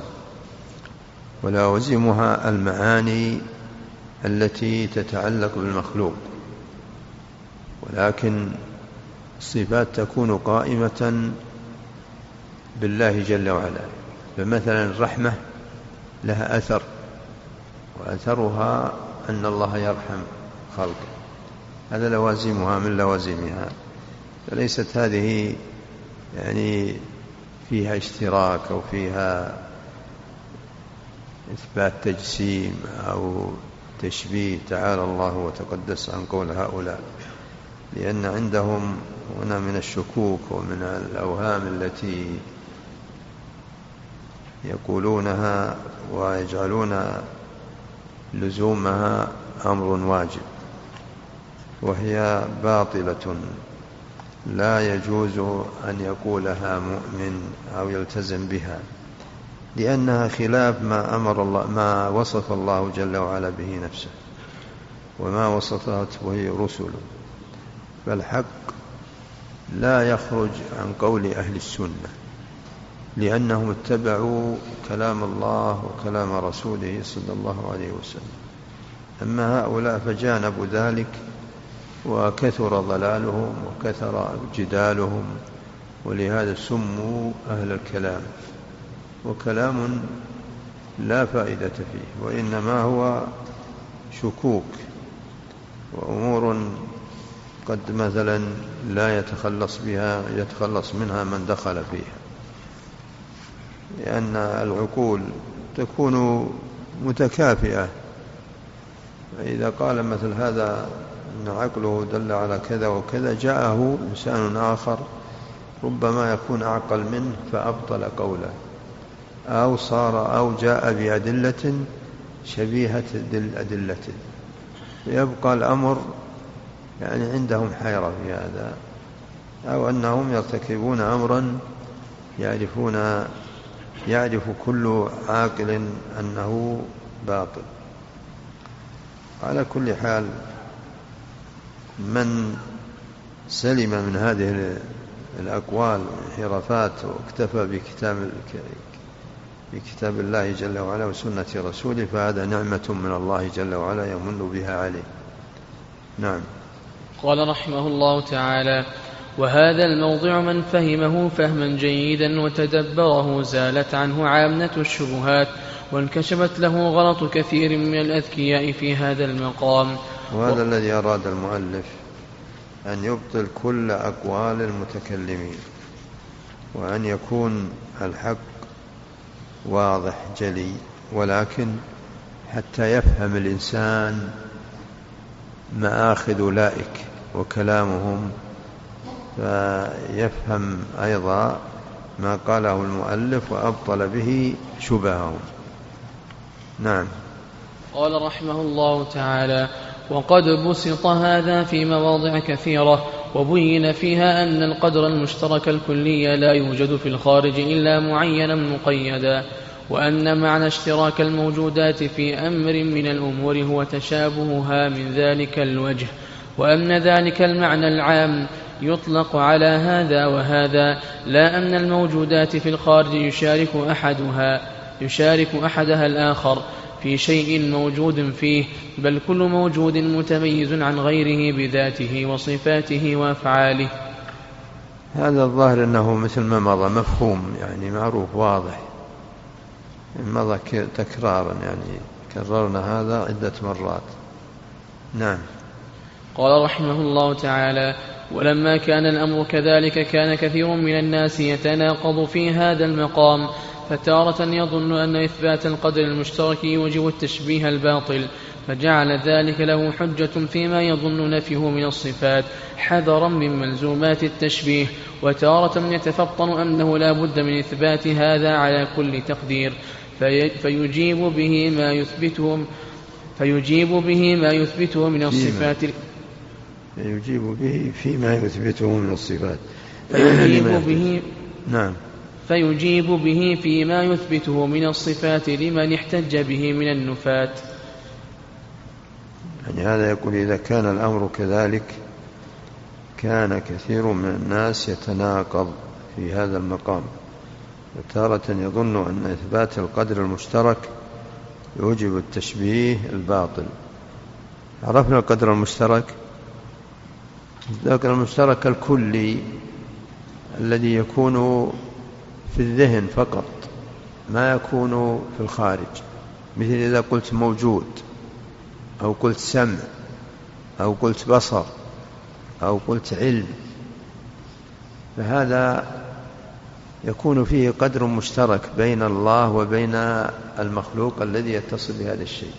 ولوازمها المعاني التي تتعلق بالمخلوق، ولكن الصفات تكون قائمة بالله جل وعلا. فمثلا الرحمة لها أثر، وأثرها أن الله يرحم خلقه، هذا لوازمها من لوازمها، فليست هذه يعني فيها اشتراك أو فيها إثبات تجسيم أو تشبيه، تعالى الله وتقدس عن قول هؤلاء، لأن عندهم هنا من الشكوك ومن الأوهام التي يقولونها ويجعلون لزومها أمر واجب، وهي باطلة لا يجوز أن يقولها مؤمن أو يلتزم بها، لأنها خلاف ما أمر الله، ما وصف الله جل وعلا به نفسه وما وصفت به رسله. فالحق لا يخرج عن قول أهل السنة، لأنهم اتبعوا كلام الله وكلام رسوله صلى الله عليه وسلم. أما هؤلاء فجانبوا ذلك وكثر ضلالهم وكثر جدالهم، ولهذا سموا أهل الكلام، وكلام لا فائدة فيه، وإنما هو شكوك وأمور قد مثلا لا يتخلص بها يتخلص منها من دخل فيها، لأن العقول تكون متكافئة، فإذا قال مثل هذا أن عقله دل على كذا وكذا، جاءه إنسان آخر ربما يكون أعقل منه فأبطل قوله، أو صار أو جاء بأدلة شبيهة أدلته، فيبقى الأمر يعني عندهم حيرة في هذا، أو أنهم يرتكبون أمرا يعرفون يعرف كل عاقل أنه باطل. على كل حال، من سلم من هذه الأقوال والانحرافات واكتفى بكتاب بكتاب الله جل وعلا وسنة رسوله، فهذا نعمة من الله جل وعلا يمن بها عليه. نعم. قال رحمه الله تعالى: وهذا الموضع من فهمه فهما جيدا وتدبره زالت عنه عامة الشبهات، وانكشفت له غلط كثير من الأذكياء في هذا المقام. وهذا و... الذي أراد المؤلف أن يبطل كل أقوال المتكلمين، وأن يكون الحق واضح جلي، ولكن حتى يفهم الإنسان مآخذ أولئك وكلامهم، فيفهم أيضا ما قاله المؤلف وأبطل به شبههم. نعم. قال رحمه الله تعالى: وقد بسط هذا في مواضع كثيرة، وبين فيها أن القدر المشترك الكلي لا يوجد في الخارج إلا معينا مقيدا، وأن معنى اشتراك الموجودات في أمر من الأمور هو تشابهها من ذلك الوجه، وأن ذلك المعنى العام يطلق على هذا وهذا، لا أن الموجودات في الخارج يشارك أحدها يشارك أحدها الآخر في شيء موجود فيه، بل كل موجود متميز عن غيره بذاته وصفاته وأفعاله. هذا الظاهر أنه مثل ما مضى مفهوم، يعني معروف واضح، مضى تكرارا، يعني كررنا هذا عدة مرات. نعم. قال رحمه الله تعالى: ولما كان الأمر كذلك كان كثير من الناس يتناقض في هذا المقام، فتارة يظن أن إثبات القدر المشترك يوجب التشبيه الباطل، فجعل ذلك له حجة فيما يظن نفيه من الصفات حذرا من ملزومات التشبيه، وتارة يتفطن أنه لا بد من إثبات هذا على كل تقدير، في فيجيب به ما يثبته فيجيب به ما يثبته من الصفات فيجيب به فيما يثبته من الصفات فيجيب به نعم فيجيب به فيما يثبته من الصفات لمن احتج به من النفاة. يعني هذا يقول إذا كان الأمر كذلك كان كثير من الناس يتناقض في هذا المقام، وتارة يظن أن إثبات القدر المشترك يوجب التشبيه الباطل. عرفنا القدر المشترك، القدر المشترك الكلي الذي يكون في الذهن فقط، ما يكون في الخارج، مثل إذا قلت موجود أو قلت سمع أو قلت بصر أو قلت علم، فهذا يكون فيه قدر مشترك بين الله وبين المخلوق الذي يتصل بهذا الشيء،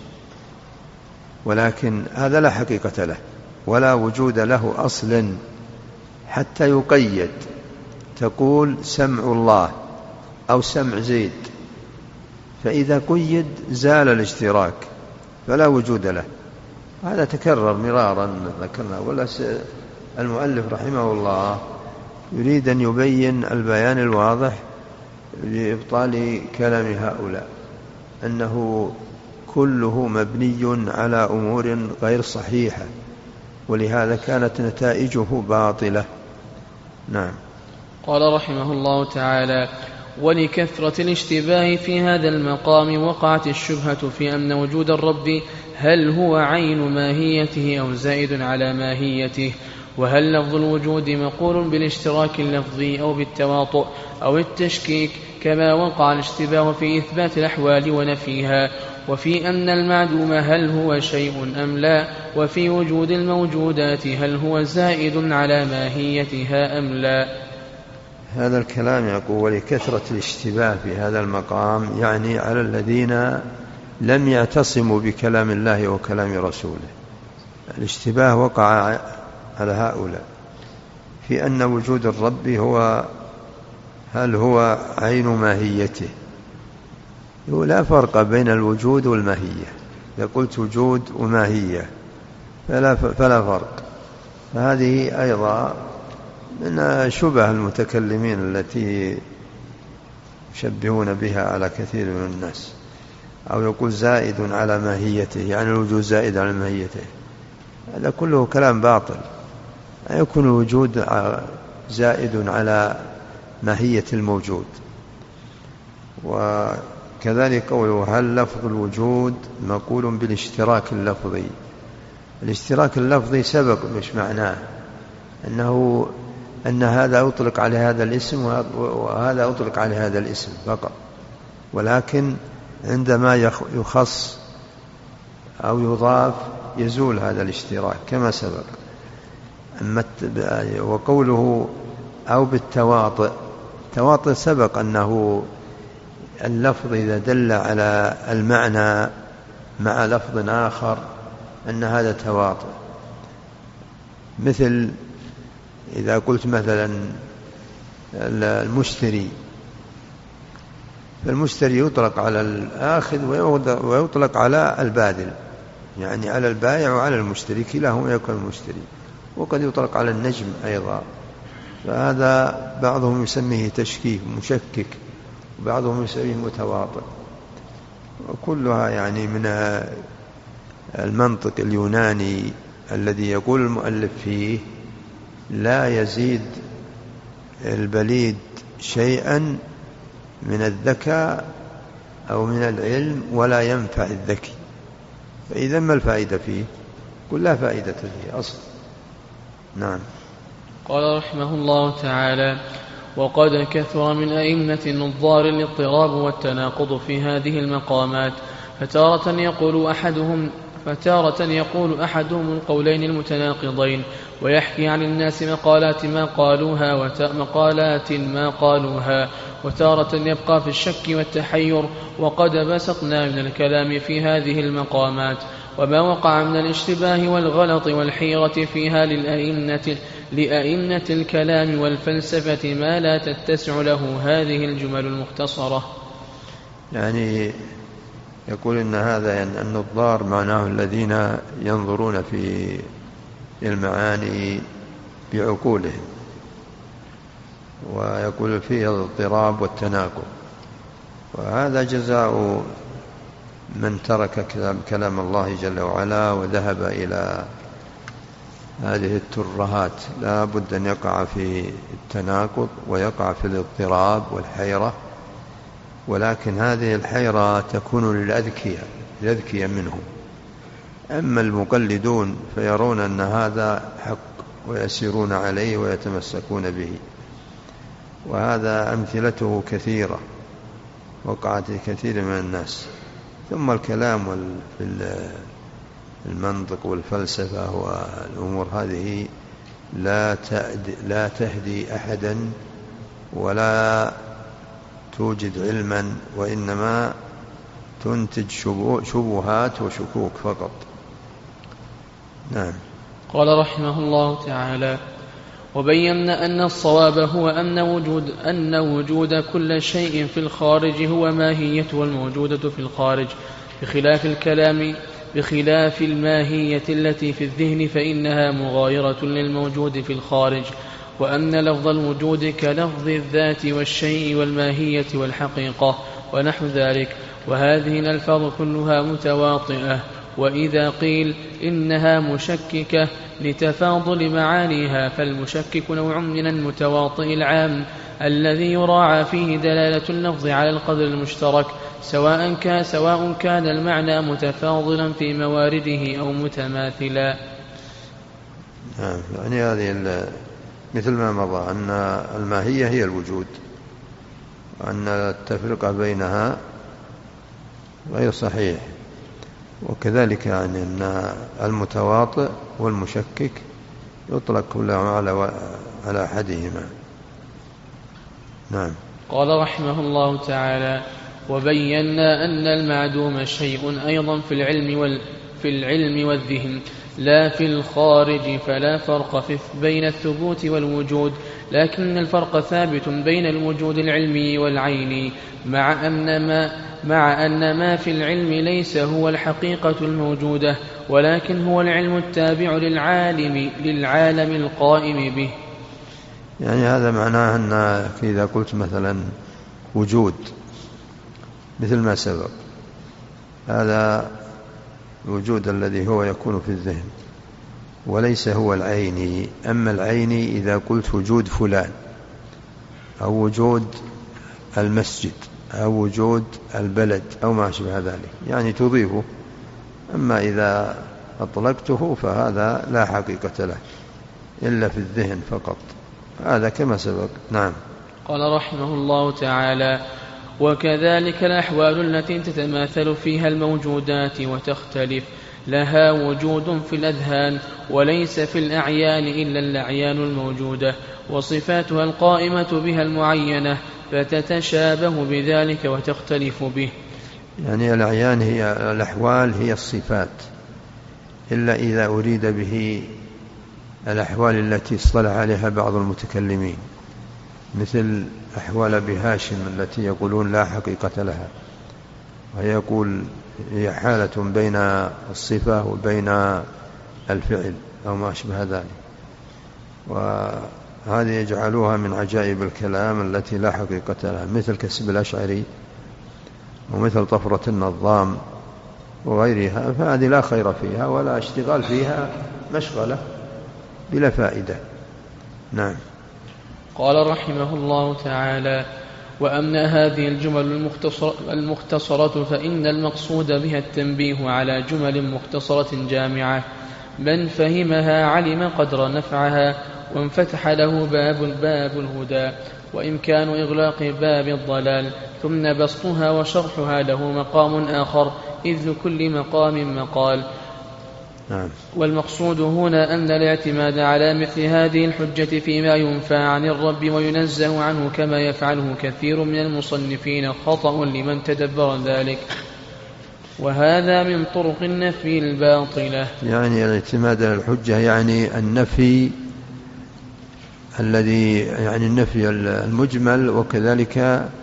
ولكن هذا لا حقيقة له ولا وجود له أصلا حتى يقيد. تقول سمع الله أو سمع زيد، فإذا قيد زال الاشتراك فلا وجود له. هذا تكرر مرارا ذكرنا، ولا المؤلف رحمه الله يريد أن يبين البيان الواضح لإبطال كلام هؤلاء، أنه كله مبني على أمور غير صحيحة، ولهذا كانت نتائجه باطلة. نعم. قال رحمه الله تعالى: ولكثرة الاشتباه في هذا المقام وقعت الشبهة في أن وجود الرب هل هو عين ماهيته أو زائد على ماهيته، وهل لفظ الوجود مقول بالاشتراك اللفظي أو بالتواطؤ أو التشكيك، كما وقع الاشتباه في إثبات الأحوال ونفيها، وفي أن المعدوم هل هو شيء أم لا، وفي وجود الموجودات هل هو زائد على ماهيتها أم لا. هذا الكلام يقول ولكثرة الاشتباه في هذا المقام، يعني على الذين لم يعتصموا بكلام الله وكلام رسوله. الاشتباه وقع على هؤلاء في أن وجود الرب هو هل هو عين ماهيته. لا فرق بين الوجود والماهية، إذا قلت وجود وماهية فلا, فلا فرق. فهذه أيضا من شبه المتكلمين التي يشبهون بها على كثير من الناس. أو يقول زائد على ماهيته، يعني الوجود زائد على ماهيته، هذا كله كلام باطل. يكون الوجود زائد على ماهية الموجود. وكذلك قوله هل لفظ الوجود مقول بالاشتراك اللفظي. الاشتراك اللفظي سبق مش معناه أنه أن هذا أطلق على هذا الاسم وهذا أطلق على هذا الاسم فقط، ولكن عندما يخص أو يضاف يزول هذا الاشتراك كما سبق. وقوله أو بالتواطؤ، التواطؤ سبق أنه اللفظ إذا دل على المعنى مع لفظ آخر أن هذا تواطؤ. مثل إذا قلت مثلا المشتري، فالمشتري يطلق على الآخذ ويطلق على البادل، يعني على البائع وعلى المشتري كلاهما يكون المشتري، وقد يطلق على النجم أيضا. فهذا بعضهم يسميه تشكيك مشكك، وبعضهم يسميه متواطئ، وكلها يعني من المنطق اليوناني الذي يقول المؤلف فيه لا يزيد البليد شيئا من الذكاء أو من العلم ولا ينفع الذكي، فإذا ما الفائدة فيه؟ قل لا فائدة فيه أصلا. نعم. قال رحمه الله تعالى: وقد كثر من أئمة النظار الاضطراب والتناقض في هذه المقامات، فتارة يقول أحدهم فتارة يقول أحدهم القولين المتناقضين ويحكي عن الناس مقالات ما قالوها مقالات ما قالوها وتارة يبقى في الشك والتحير. وقد بسطنا من الكلام في هذه المقامات وما وقع من الاشتباه والغلط والحيرة فيها للأئمة لأئمة الكلام والفلسفة ما لا تتسع له هذه الجمل المختصرة. يعني يقول إن هذا النظار معناه الذين ينظرون في المعاني بعقولهم، ويقول فيه الاضطراب والتناقض، وهذا جزاء من ترك كلام الله جل وعلا وذهب إلى هذه الترهات. لا بد أن يقع في التناقض ويقع في الاضطراب والحيرة، ولكن هذه الحيرة تكون للأذكياء الأذكياء منهم. أما المقلدون فيرون أن هذا حق ويسيرون عليه ويتمسكون به، وهذا أمثلته كثيرة وقعت كثير من الناس. ثم الكلام في المنطق والفلسفة والأمور هذه لا تهدي أحدا ولا توجد علما، وإنما تنتج شبهات وشكوك فقط. نعم. قال رحمه الله تعالى: وبينا أن الصواب هو أن وجود, أن وجود كل شيء في الخارج هو ماهيته الموجودة في الخارج، بخلاف الكلام بخلاف الماهية التي في الذهن فإنها مغايرة للموجود في الخارج، وأن لفظ الوجود كلفظ الذات والشيء والماهية والحقيقة ونحو ذلك، وهذه الألفاظ كلها متواطئة. وإذا قيل إنها مشككة لتفاضل معانيها، فالمشكك نوع من المتواطئ العام الذي يراعى فيه دلالة اللفظ على القدر المشترك، سواء كان, سواء كان المعنى متفاضلا في موارده أو متماثلا. نعم. يعني هذه مثل ما مضى أن الماهية هي الوجود، وأن التفرقة بينها غير صحيح، وكذلك يعني أن المتواطئ والمشكك يطلق كله على على أحدهما. نعم. قال رحمه الله تعالى: وبينا أن المعدوم شيء أيضا في العلم وال في العلم والذهن لا في الخارج، فلا فرق في بين الثبوت والوجود، لكن الفرق ثابت بين الوجود العلمي والعيني، مع أن ما مع أن ما في العلم ليس هو الحقيقة الموجودة، ولكن هو العلم التابع للعالم للعالم القائم به. يعني هذا معناه أن إذا قلت مثلا وجود مثل ما سبق، هذا الوجود الذي هو يكون في الذهن وليس هو العيني. أما العيني إذا قلت وجود فلان أو وجود المسجد أو وجود البلد أو ما شابه ذلك، يعني تضيفه. أما إذا أطلقته فهذا لا حقيقة له إلا في الذهن فقط، هذا كما سبق. نعم. قال رحمه الله تعالى: وكذلك الأحوال التي تتماثل فيها الموجودات وتختلف لها وجود في الأذهان، وليس في الأعيان إلا الأعيان الموجودة، وصفاتها القائمة بها المعينة، فتتشابه بذلك وتختلف به. يعني الأعيان هي الأحوال هي الصفات، إلا إذا أريد به الأحوال التي اصطلح عليها بعض المتكلمين، مثل أحوال أبي هاشم التي يقولون لا حقيقة لها، وهي يقول هي حالة بين الصفة وبين الفعل أو ما أشبه ذلك، وهذه يجعلوها من عجائب الكلام التي لا حقيقة لها، مثل كسب الأشعري ومثل طفرة النظام وغيرها، فهذه لا خير فيها ولا اشتغال فيها مشغلة بلا فائدة. نعم. قال رحمه الله تعالى: وأما هذه الجمل المختصرة, المختصرة فإن المقصود بها التنبيه على جمل مختصرة جامعة، من فهمها علم قدر نفعها وانفتح له باب باب الهدى، وإمكان إغلاق باب الضلال، ثم بسطها وشرحها له مقام آخر، إذ لكل مقام مقال. نعم. والمقصود هنا أن الاعتماد على مثل هذه الحجة فيما ينفى عن الرب وينزه عنه كما يفعله كثير من المصنفين خطأ لمن تدبر ذلك، وهذا من طرق النفي الباطلة. يعني الاعتماد على الحجة يعني النفي الذي يعني النفي المجمل، وكذلك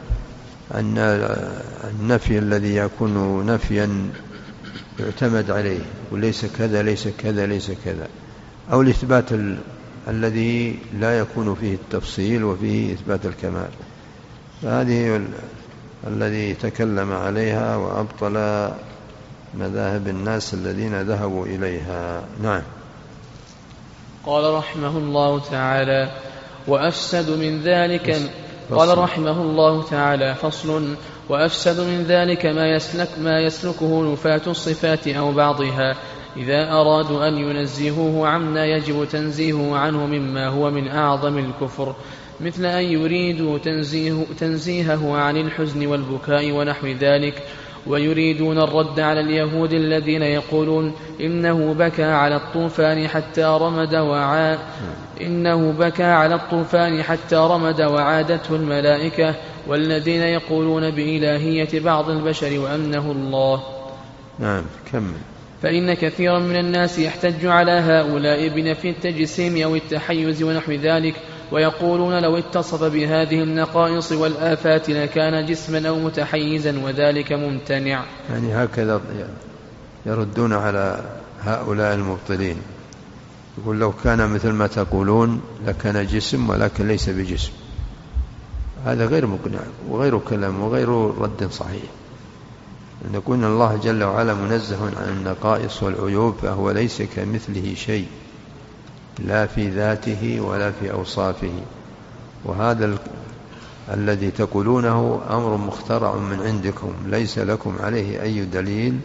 أن النفي الذي يكون نفيا يعتمد عليه وليس كذا ليس كذا ليس كذا، أو الإثبات ال... الذي لا يكون فيه التفصيل وفيه إثبات الكمال. فهذه ال... الذي تكلم عليها وأبطل مذاهب الناس الذين ذهبوا إليها. نعم. قال رحمه الله تعالى: وأفسد من ذلك قال رحمه الله تعالى: فصل: وأفسد من ذلك ما يسلك ما يسلكه نفاة الصفات أو بعضها إذا أرادوا أن ينزهوه عما يجب تنزيهه عنه مما هو من أعظم الكفر، مثل أن يريدوا تنزيه تنزيهه عن الحزن والبكاء ونحو ذلك، ويريدون الرد على اليهود الذين يقولون إنه بكى على الطوفان حتى رمد وعاد إنه بكى على الطوفان حتى رمد وعادته الملائكة، والذين يقولون بإلهية بعض البشر وأنه الله. نعم. كمل. فإن كثيرا من الناس يحتج على هؤلاء بنفي التجسيم أو التحيز ونحو ذلك، ويقولون لو اتصف بهذه النقائص والآفات لكان جسما أو متحيزا، وذلك ممتنع. يعني هكذا يردون على هؤلاء المبطلين، يقول لو كان مثل ما تقولون لكان جسم ولكن ليس بجسم. هذا غير مقنع وغير كلام وغير رد صحيح. أن يكون الله جل وعلا منزه عن النقائص والعيوب، فهو ليس كمثله شيء، لا في ذاته ولا في أوصافه. وهذا ال... الذي تقولونه أمر مخترع من عندكم، ليس لكم عليه أي دليل،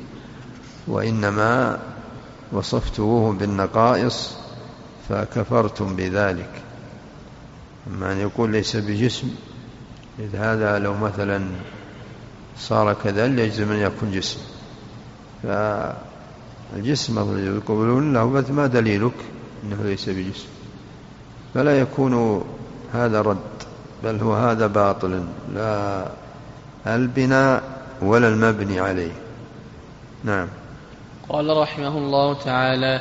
وإنما وصفتوه بالنقائص فكفرتم بذلك. أما أن يقول ليس بجسم، إذ هذا لو مثلا صار كذا يجزم أن يكون جسم. فالجسم الذي يقولون له بس ما دليلك إنه ليس بجسم، فلا يكون هذا رد، بل هو هذا باطل، لا البناء ولا المبني عليه. نعم. قال رحمه الله تعالى: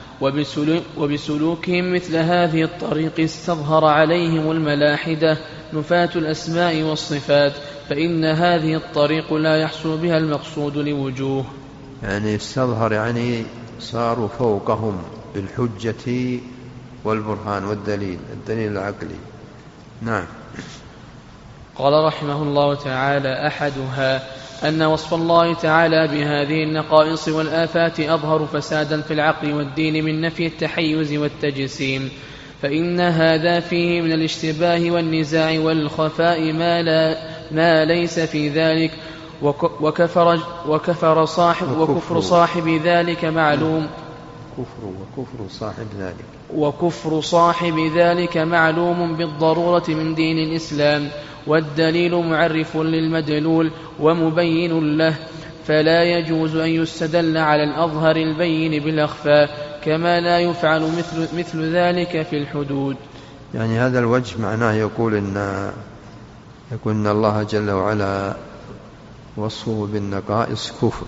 وبسلوكهم مثل هذه الطريق استظهر عليهم الملاحدة نفاة الأسماء والصفات، فإن هذه الطريق لا يحصل بها المقصود لوجوه. يعني استظهر يعني صاروا فوقهم بالحجة والبرهان والدليل الدليل العقلي. نعم. قال رحمه الله تعالى: أحدها أن وصف الله تعالى بهذه النقائص والآفات أظهر فسادا في العقل والدين من نفي التحيز والتجسيم، فإن هذا فيه من الاشتباه والنزاع والخفاء ما, لا ما ليس في ذلك، وكفر, وكفر صاحب وكفر صاحب ذلك معلوم كفر وكفر صاحب ذلك وكفر صاحب ذلك معلوم بالضرورة من دين الإسلام، والدليل معرف للمدلول ومبين له، فلا يجوز أن يستدل على الأظهر البين بالأخفى، كما لا يفعل مثل, مثل ذلك في الحدود. يعني هذا الوجه معناه يقول إن يقول إن الله جل وعلا وصفه بالنقائص كفر،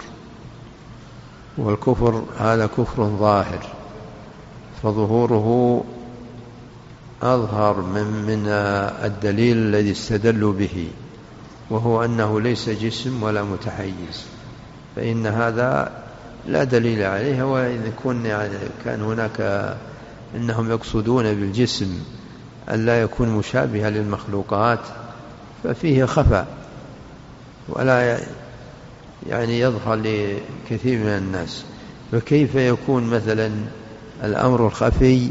والكفر هذا كفر ظاهر، فظهوره أظهر من, من الدليل الذي استدلوا به، وهو أنه ليس جسم ولا متحيز، فإن هذا لا دليل عليه. وإذا كن يعني كان هناك إنهم يقصدون بالجسم أن لا يكون مشابها للمخلوقات ففيه خفاء ولا يعني يظهر لكثير من الناس. فكيف يكون مثلا الأمر الخفي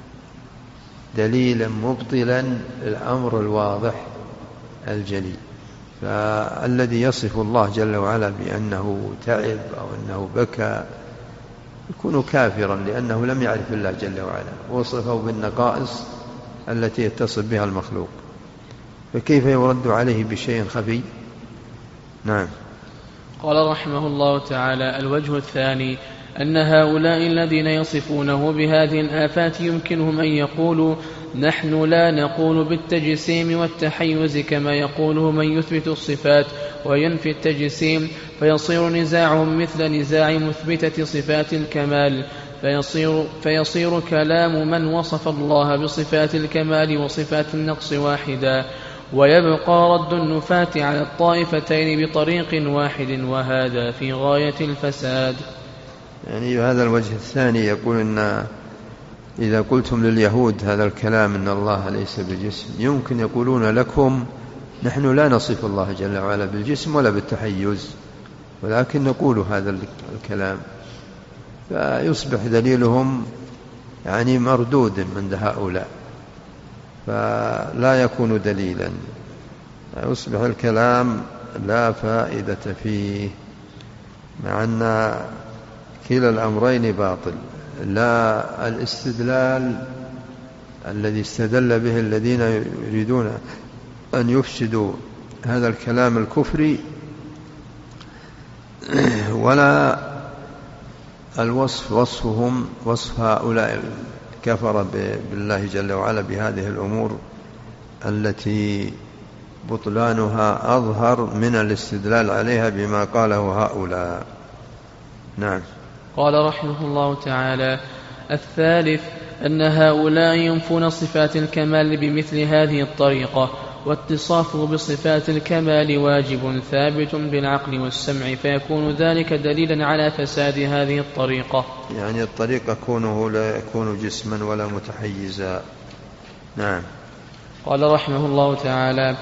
دليلا مبطلا الأمر الواضح الجلي. فالذي يصف الله جل وعلا بأنه تعب أو أنه بكى يكون كافرا، لأنه لم يعرف الله جل وعلا، وصفه بالنقائص التي يتصف بها المخلوق، فكيف يرد عليه بشيء خفي؟ نعم. قال رحمه الله تعالى: الوجه الثاني أن هؤلاء الذين يصفونه بهذه الآفات يمكنهم أن يقولوا: نحن لا نقول بالتجسيم والتحيز كما يقوله من يثبت الصفات وينفي التجسيم، فيصير نزاعهم مثل نزاع مثبتة صفات الكمال، فيصير, فيصير كلام من وصف الله بصفات الكمال وصفات النقص واحدا، ويبقى رد النفاة على الطائفتين بطريق واحد، وهذا في غاية الفساد. يعني هذا الوجه الثاني يقول إن إذا قلتم لليهود هذا الكلام إن الله ليس بجسم، يمكن يقولون لكم نحن لا نصف الله جل وعلا بالجسم ولا بالتحيز، ولكن نقول هذا الكلام، فيصبح دليلهم يعني مردود عند هؤلاء، فلا يكون دليلا، يصبح الكلام لا فائدة فيه، مع أن كلا الأمرين باطل. لا الاستدلال الذي استدل به الذين يريدون أن يفسدوا هذا الكلام الكفري، ولا الوصف وصفهم وصف هؤلاء كفر بالله جل وعلا بهذه الأمور التي بطلانها أظهر من الاستدلال عليها بما قاله هؤلاء. نعم. قال رحمه الله تعالى: الثالث أن هؤلاء ينفون صفات الكمال بمثل هذه الطريقة، واتصافه بصفات الكمال واجب ثابت بالعقل والسمع، فيكون ذلك دليلا على فساد هذه الطريقة. يعني الطريقة كونه لا يكون جسما ولا متحيزا. نعم. قال رحمه الله تعالى: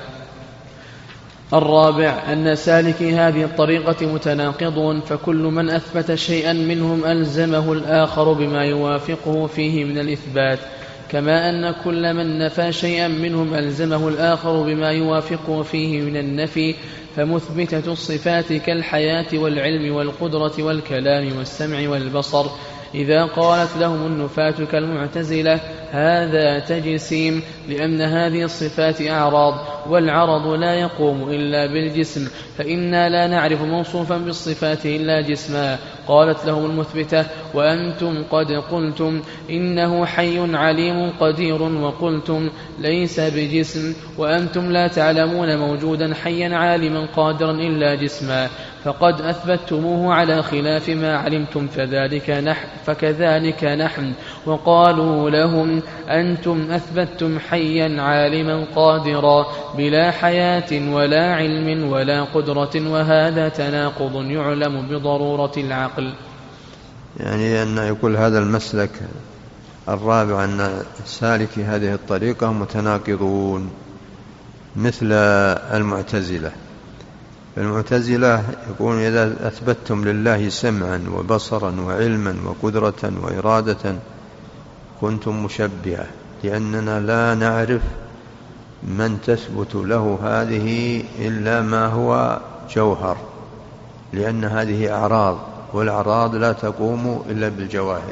الرابع أن سالكي هذه الطريقة متناقضون، فكل من أثبت شيئا منهم ألزمه الآخر بما يوافقه فيه من الإثبات، كما أن كل من نفى شيئا منهم ألزمه الآخر بما يوافقه فيه من النفي. فمثبتة الصفات كالحياة والعلم والقدرة والكلام والسمع والبصر إذا قالت لهم النفاة كالمعتزلة هذا تجسيم، لأن هذه الصفات أعراض، والعرض لا يقوم إلا بالجسم، فإنا لا نعرف موصوفا بالصفات إلا جسما. قالت لهم المثبتة: وأنتم قد قلتم إنه حي عليم قدير، وقلتم ليس بجسم، وأنتم لا تعلمون موجودا حيا عالما قادرا إلا جسما، فقد أثبتموه على خلاف ما علمتم، فذلك نحن فكذلك نحن. وقالوا لهم: أنتم أثبتم حيا عالما قادرا بلا حياة ولا علم ولا قدرة، وهذا تناقض يعلم بضرورة العقل. يعني أن يقول هذا المسلك الرابع أن سالك هذه الطريقة متناقضون مثل المعتزلة. المعتزلة يقولون إذا أثبتتم لله سمعا وبصرا وعلما وقدرة وإرادة كنتم مشبهة، لأننا لا نعرف من تثبت له هذه إلا ما هو جوهر، لأن هذه أعراض، والأعراض لا تقوم إلا بالجواهر.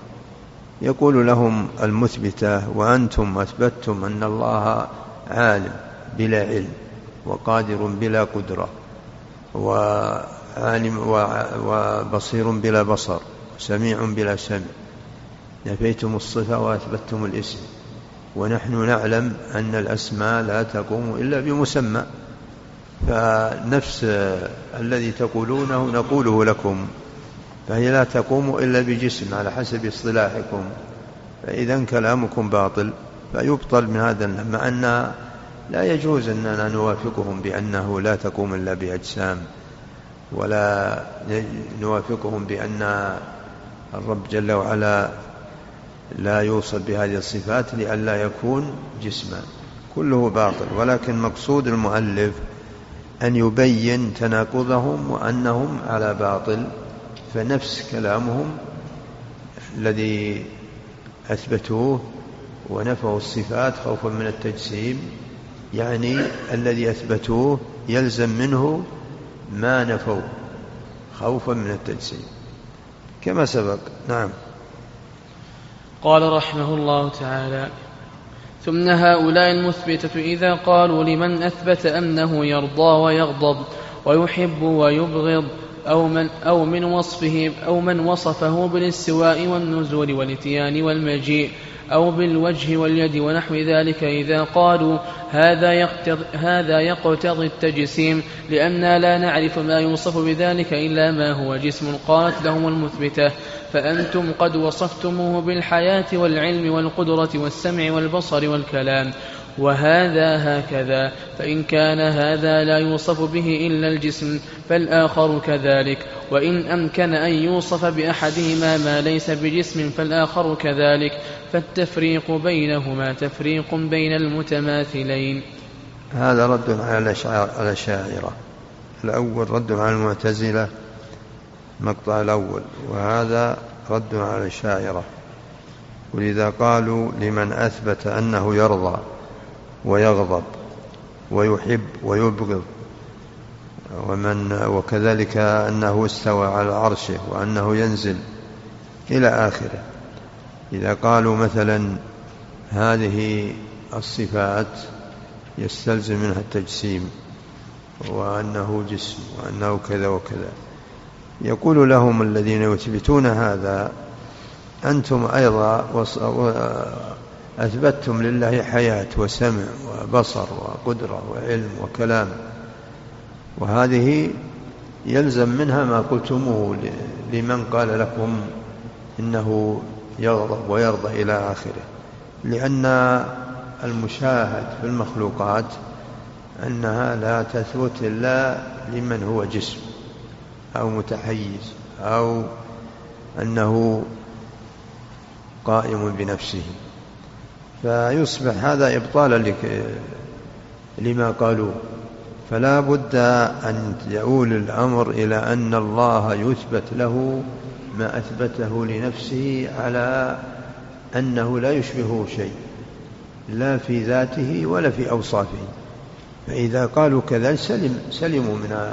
يقول لهم المثبتة: وأنتم أثبتتم أن الله عالم بلا علم، وقادر بلا قدرة، وعالم وبصير بلا بصر، سميع بلا سمع، نفيتم الصفة وأثبتتم الاسم، ونحن نعلم أن الأسماء لا تقوم إلا بمسمى، فنفس الذي تقولونه نقوله لكم، فهي لا تقوم إلا بجسم على حسب اصطلاحكم، فإذا كلامكم باطل فيبطل من هذا، مع أن لا يجوز أننا نوافقهم بأنه لا تقوم إلا بأجسام، ولا نوافقهم بأن الرب جل وعلا لا يوصف بهذه الصفات لئلا يكون جسما، كله باطل. ولكن مقصود المؤلف أن يبين تناقضهم وأنهم على باطل، فنفس كلامهم الذي أثبتوه ونفوا الصفات خوفا من التجسيم، يعني الذي أثبتوه يلزم منه ما نفوا خوفا من التجسيم كما سبق. نعم. قال رحمه الله تعالى: ثم هؤلاء المثبتة إذا قالوا لمن أثبت أنه يرضى ويغضب ويحب ويبغض أو من, أو من وصفه أو من وصفه بالاستواء والنزول والاتيان والمجيء أو بالوجه واليد ونحو ذلك، إذا قالوا هذا يقتضي, هذا يقتضي التجسيم لأننا لا نعرف ما يوصف بذلك إلا ما هو جسم، قالت لهم المثبتة: فأنتم قد وصفتموه بالحياة والعلم والقدرة والسمع والبصر والكلام، وهذا هكذا، فإن كان هذا لا يوصف به إلا الجسم فالآخر كذلك، وإن أمكن أن يوصف بأحدهما ما ليس بجسم فالآخر كذلك، فالتفريق بينهما تفريق بين المتماثلين. هذا رد على الأشاعرة. الأول رد على المعتزلة مقطع الأول، وهذا رد على الأشاعرة. ولذا قالوا لمن أثبت أنه يرضى ويغضب ويحب ويبغض ومن وكذلك أنه استوى على عرشه وأنه ينزل إلى آخره، إذا قالوا مثلا هذه الصفات يستلزم منها التجسيم وأنه جسم وأنه كذا وكذا، يقول لهم الذين يثبتون هذا: أنتم أيضا أثبتتم لله حياة وسمع وبصر وقدرة وعلم وكلام، وهذه يلزم منها ما قلتموه لمن قال لكم إنه يغضب ويرضى إلى آخره، لأن المشاهد في المخلوقات أنها لا تثبت إلا لمن هو جسم أو متحيز أو أنه قائم بنفسه، فيصبح هذا إبطالا لما قالوا. فلا بد أن يؤول الأمر إلى أن الله يثبت له ما أثبته لنفسه على أنه لا يشبهه شيء لا في ذاته ولا في أوصافه، فإذا قالوا كذا سلم سلموا من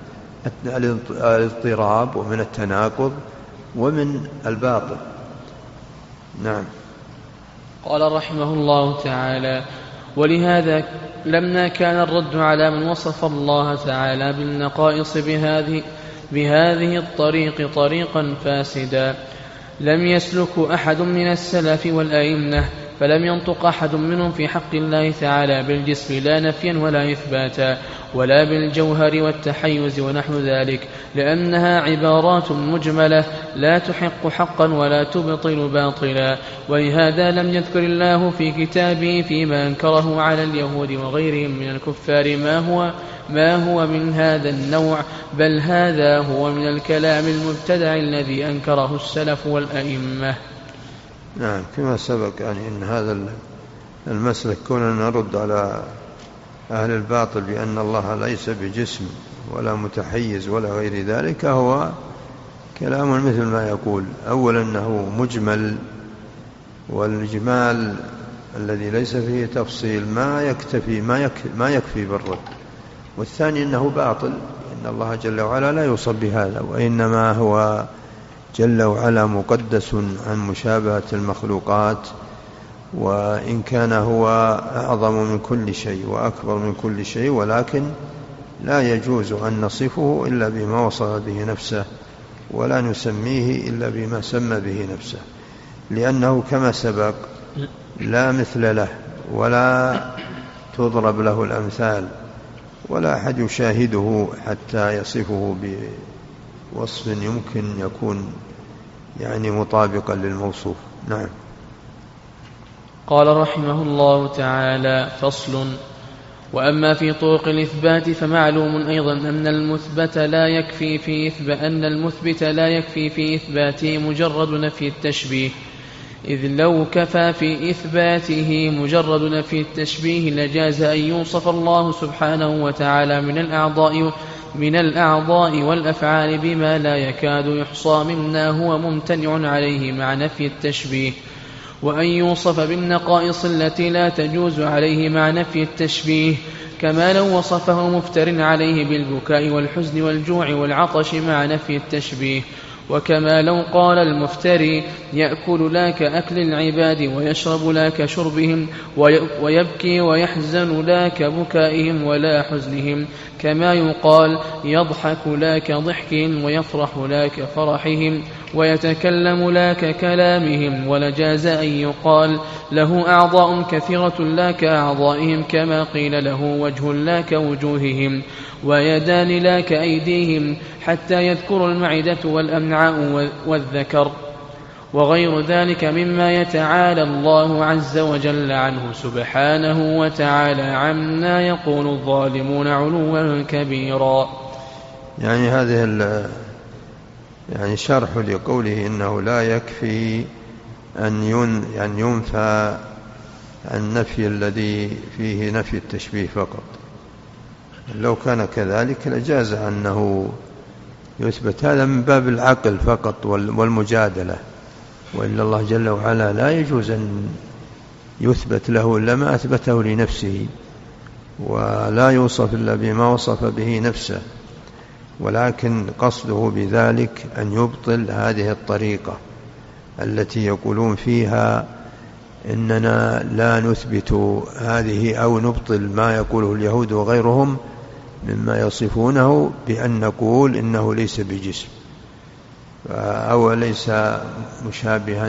الاضطراب ومن التناقض ومن الباطل. نعم. قال رحمه الله تعالى: ولهذا لما كان الرد على من وصف الله تعالى بالنقائص بهذه, بهذه الطريق طريقا فاسدا لم يسلك أحد من السلف والأئمة، فلم ينطق أحد منهم في حق الله تعالى بالجسم لا نفيا ولا إثباتا ولا بالجوهر والتحيز ونحو ذلك، لأنها عبارات مجملة لا تحق حقا ولا تبطل باطلا. ولهذا لم يذكر الله في كتابه فيما أنكره على اليهود وغيرهم من الكفار ما هو, ما هو من هذا النوع، بل هذا هو من الكلام المبتدع الذي أنكره السلف والأئمة. نعم. كما سبق يعني أن هذا المسلك كوننا نرد على أهل الباطل بأن الله ليس بجسم ولا متحيز ولا غير ذلك هو كلام مثل ما يقول. أولا أنه مجمل، والإجمال الذي ليس فيه تفصيل ما يكتفي ما يكفي, ما يكفي بالرد. والثاني أنه باطل، إن الله جل وعلا لا يوصف بهذا، وإنما هو جل وعلا مقدس عن مشابهة المخلوقات، وإن كان هو أعظم من كل شيء وأكبر من كل شيء، ولكن لا يجوز أن نصفه إلا بما وصف به نفسه، ولا نسميه إلا بما سمى به نفسه، لأنه كما سبق لا مثل له ولا تضرب له الأمثال، ولا أحد يشاهده حتى يصفه بوصف يمكن يكون يعني مطابقا للموصوف. نعم. قال رحمه الله تعالى: فصل. وأما في طرق الإثبات فمعلوم أيضا أن المثبت لا يكفي في إثبات أن المثبت لا يكفي في إثباته مجرد نفي التشبيه، إذ لو كفى في إثباته مجرد نفي التشبيه لجاز أن يوصف الله سبحانه وتعالى من الأعضاء من الأعضاء والأفعال بما لا يكاد يحصى مما هو ممتنع عليه مع نفي التشبيه، وأن يوصف بالنقائص التي لا تجوز عليه مع نفي التشبيه، كما لو وصفه مفتر عليه بالبكاء والحزن والجوع والعطش مع نفي التشبيه، وكما لو قال المفتري يأكل لا كأكل العباد ويشرب لا كشربهم ويبكي ويحزن لا كبكائهم ولا حزنهم، كما يقال يضحك لا كضحكهم ويفرح لا كفرحهم ويتكلم لا ككلامهم، ولجاز أن يقال له أعضاء كثيرة لا كأعضائهم، كما قيل له وجه لا كوجوههم ويدان لا كأيديهم، حتى يذكر المعدة والأمعاء والذكر وغير ذلك مما يتعالى الله عز وجل عنه سبحانه وتعالى عما يقول الظالمون علوا كبيرا. يعني هذه يعني شرح لقوله إنه لا يكفي أن ينفى النفي الذي فيه نفي التشبيه فقط، لو كان كذلك لجاز أنه يثبت، هذا من باب العقل فقط والمجادلة، وإلا الله جل وعلا لا يجوز أن يثبت له إلا ما أثبته لنفسه، ولا يوصف إلا بما وصف به نفسه، ولكن قصده بذلك أن يبطل هذه الطريقة التي يقولون فيها إننا لا نثبت هذه أو نبطل ما يقوله اليهود وغيرهم مما يصفونه بأن نقول إنه ليس بجسم أو ليس مشابها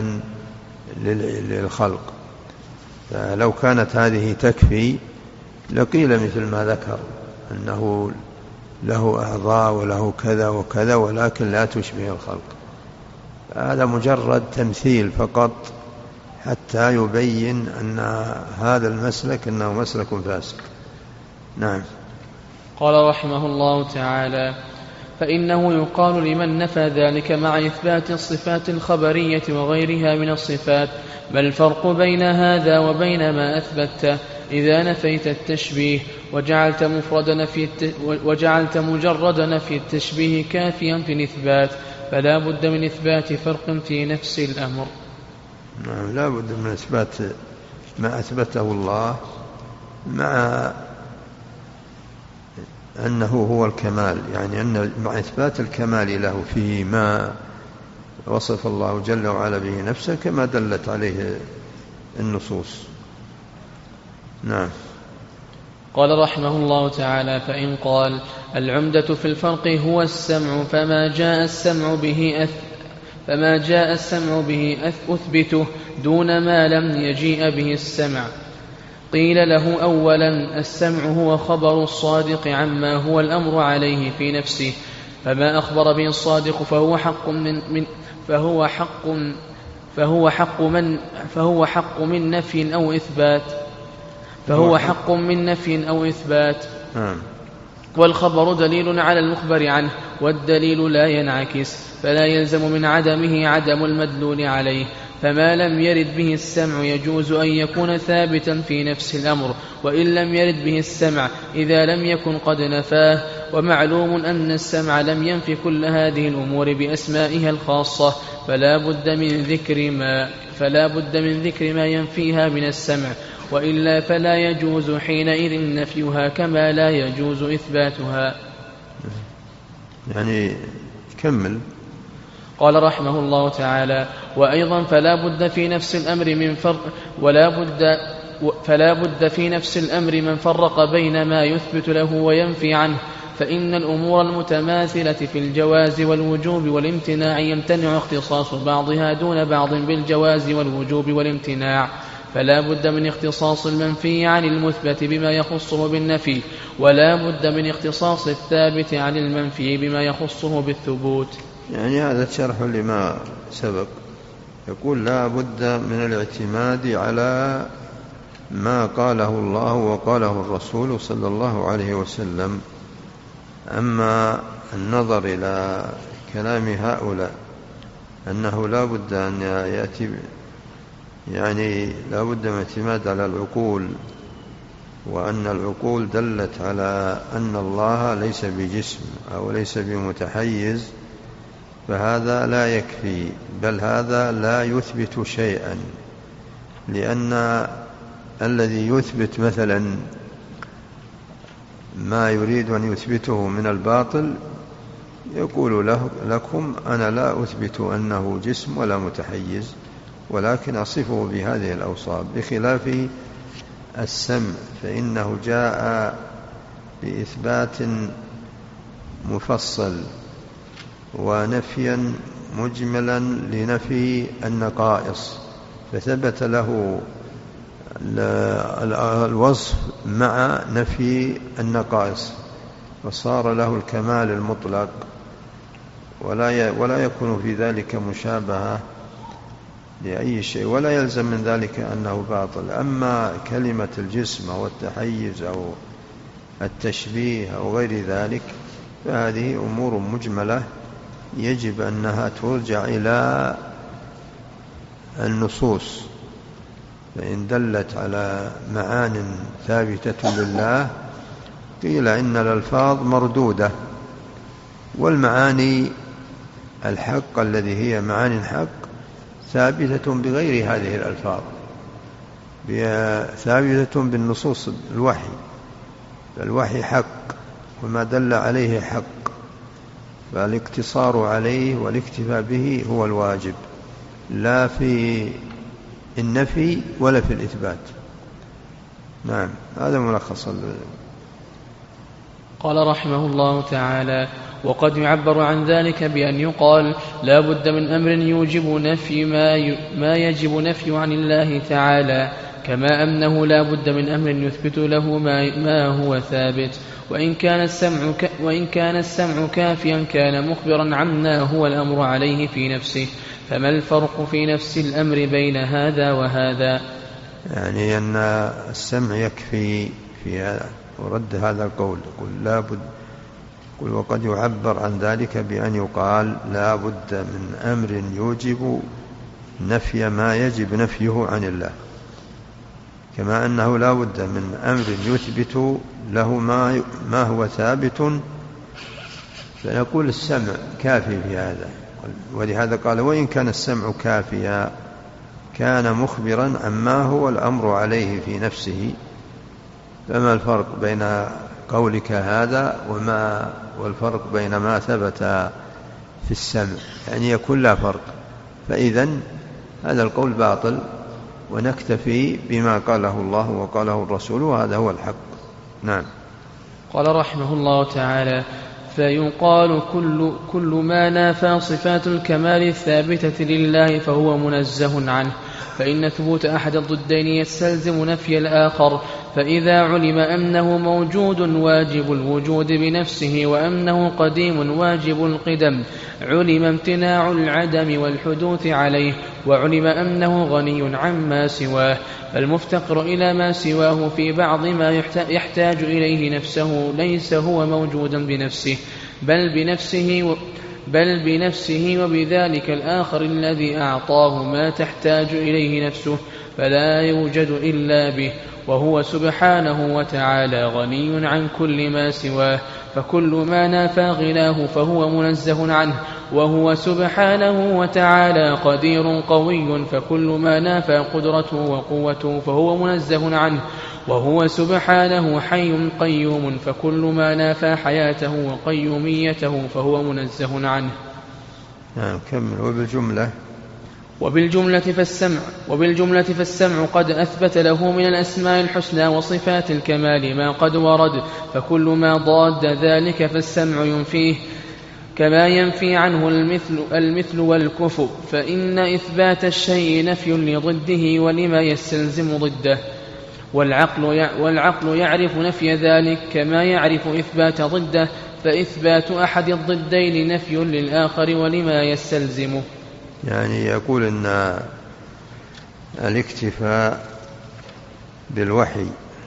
للخلق. فلو كانت هذه تكفي لقيل مثل ما ذكر أنه له أعضاء وله كذا وكذا ولكن لا تشبه الخلق، هذا مجرد تمثيل فقط حتى يبين أن هذا المسلك أنه مسلك فاسد. نعم. قال رحمه الله تعالى: فإنه يقال لمن نفى ذلك مع إثبات الصفات الخبرية وغيرها من الصفات: ما الفرق بين هذا وبين ما أثبته إذا نفيت التشبيه وجعلت, مفرد نفي الت... وجعلت مجرد نفي التشبيه كافيا في الإثبات، فلا بد من إثبات فرق في نفس الأمر. نعم، لا بد من إثبات ما أثبته الله مع أنه هو الكمال، يعني أن مع إثبات الكمال له فيه ما وصف الله جل وعلا به نفسه كما دلت عليه النصوص. نعم. قال رحمه الله تعالى: فإن قال العمدة في الفرق هو السمع فما جاء السمع به أث فما جاء السمع به أثبته دون ما لم يجيء به السمع، قيل له أولا: السمع هو خبر الصادق عما هو الأمر عليه في نفسه، فما أخبر به الصادق فهو حق من, من فهو حق فهو حق من فهو حق من نفي أو إثبات فهو حق من نفي أو إثبات والخبر دليل على المخبر عنه، والدليل لا ينعكس، فلا يلزم من عدمه عدم المدلول عليه، فما لم يرد به السمع يجوز أن يكون ثابتا في نفس الأمر وإن لم يرد به السمع إذا لم يكن قد نفاه. ومعلوم أن السمع لم ينفي كل هذه الأمور بأسمائها الخاصة، فلا بد من ذكر ما فلا بد من ذكر ما ينفيها من السمع، وإلا فلا يجوز حينئذ نفيها كما لا يجوز إثباتها. يعني كمل. قال رحمه الله تعالى: وأيضا فلا بد في نفس الأمر من فرق ولا بد فلا بد في نفس الأمر من فرق بين ما يثبت له وينفي عنه، فإن الأمور المتماثلة في الجواز والوجوب والامتناع يمتنع اختصاص بعضها دون بعض بالجواز والوجوب والامتناع، فلا بد من اختصاص المنفي عن المثبت بما يخصه بالنفي، ولا بد من اختصاص الثابت عن المنفي بما يخصه بالثبوت. يعني هذا شرح لما سبق، يقول لا بد من الاعتماد على ما قاله الله وقاله الرسول صلى الله عليه وسلم. أما النظر إلى كلام هؤلاء أنه لا بد أن يأتي، يعني لا بد من اعتماد على العقول وأن العقول دلت على أن الله ليس بجسم أو ليس بمتحيز، فهذا لا يكفي، بل هذا لا يثبت شيئا، لأن الذي يثبت مثلا ما يريد أن يثبته من الباطل يقول له لكم أنا لا أثبت أنه جسم ولا متحيز، ولكن أصفه بهذه الأوصاف، بخلاف السمع فإنه جاء بإثبات مفصل ونفيا مجملا لنفي النقائص، فثبت له الوصف مع نفي النقائص، وصار له الكمال المطلق، ولا ولا يكون في ذلك مشابهة لأي شيء، ولا يلزم من ذلك أنه باطل. أما كلمة الجسم أو التحيز أو التشبيه أو غير ذلك فهذه أمور مجملة يجب أنها ترجع إلى النصوص، فإن دلت على معان ثابتة لله قيل إن الألفاظ مردودة، والمعاني الحق الذي هي معاني الحق ثابتة بغير هذه الألفاظ، ثابتة بالنصوص الوحي، فالوحي حق وما دل عليه حق، فالاقتصار عليه والاكتفاء به هو الواجب، لا في النفي ولا في الإثبات. نعم، هذا ملخص. قال رحمه الله تعالى: وقد يعبر عن ذلك بأن يقال لا بد من أمر يوجب نفي ما, ما يجب نفي عن الله تعالى، كما أنه لا بد من أمر يثبت له ما, ما هو ثابت، وإن كان السمع ك وإن كان السمع كافيا كان مخبرا عما هو الأمر عليه في نفسه، فما الفرق في نفس الأمر بين هذا وهذا؟ يعني أن السمع يكفي في هذا، ورد هذا القول، يقول لا بد، قل وقد يعبر عن ذلك بأن يقال لا بد من أمر يوجب نفي ما يجب نفيه عن الله، كما أنه لا بد من أمر يثبت له ما, ما هو ثابت، فنقول السمع كافي في هذا، ولهذا قال وإن كان السمع كافيا كان مخبرا عما هو الأمر عليه في نفسه، فما الفرق بين قولك هذا وما والفرق بين ما ثبت في السمع؟ يعني يكون لا فرق، فإذن هذا القول باطل، ونكتفي بما قاله الله وقاله الرسول، وهذا هو الحق. نعم. قال رحمه الله تعالى: فيقال كل, كل ما نافى صفات الكمال الثابتة لله فهو منزه عنه، فإن ثبوت أحد الضدين يستلزم نفي الآخر، فإذا علم أنه موجود واجب الوجود بنفسه وأنه قديم واجب القدم علم امتناع العدم والحدوث عليه، وعلم أنه غني عما سواه، فالمفتقر إلى ما سواه في بعض ما يحتاج إليه نفسه ليس هو موجودا بنفسه بل بنفسه و بل بنفسه وبذلك الآخر الذي أعطاه ما تحتاج إليه نفسه فلا يوجد إلا به، وهو سبحانه وتعالى غني عن كل ما سواه، فكل ما نافى غناه فهو منزه عنه، وهو سبحانه وتعالى قدير قوي، فكل ما نافى قدرته وقوته فهو منزه عنه، وهو سبحانه حي قيوم، فكل ما نافى حياته وقيوميته فهو منزه عنه. نعم، كمل. وبالجملة وبالجملة فالسمع وبالجملة فالسمع قد أثبت له من الأسماء الحسنى وصفات الكمال ما قد ورد، فكل ما ضاد ذلك فالسمع ينفيه، كما ينفي عنه المثل, المثل والكفو، فإن إثبات الشيء نفي لضده ولما يستلزم ضده، والعقل, والعقل يعرف نفي ذلك كما يعرف إثبات ضده، فإثبات أحد الضدين نفي للآخر ولما يستلزمه. يعني يقول أن الاكتفاء بالوحي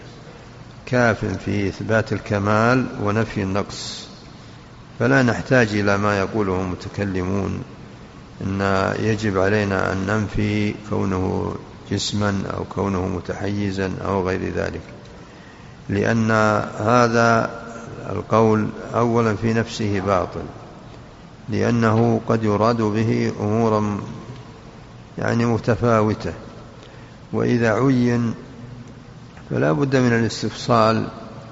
كاف في إثبات الكمال ونفي النقص، فلا نحتاج إلى ما يقوله المتكلمون أن يجب علينا أن ننفي كونه جسما أو كونه متحيزا أو غير ذلك، لأن هذا القول أولا في نفسه باطل، لأنه قد يراد به أمورا يعني متفاوتة، وإذا عين فلا بد من الاستفصال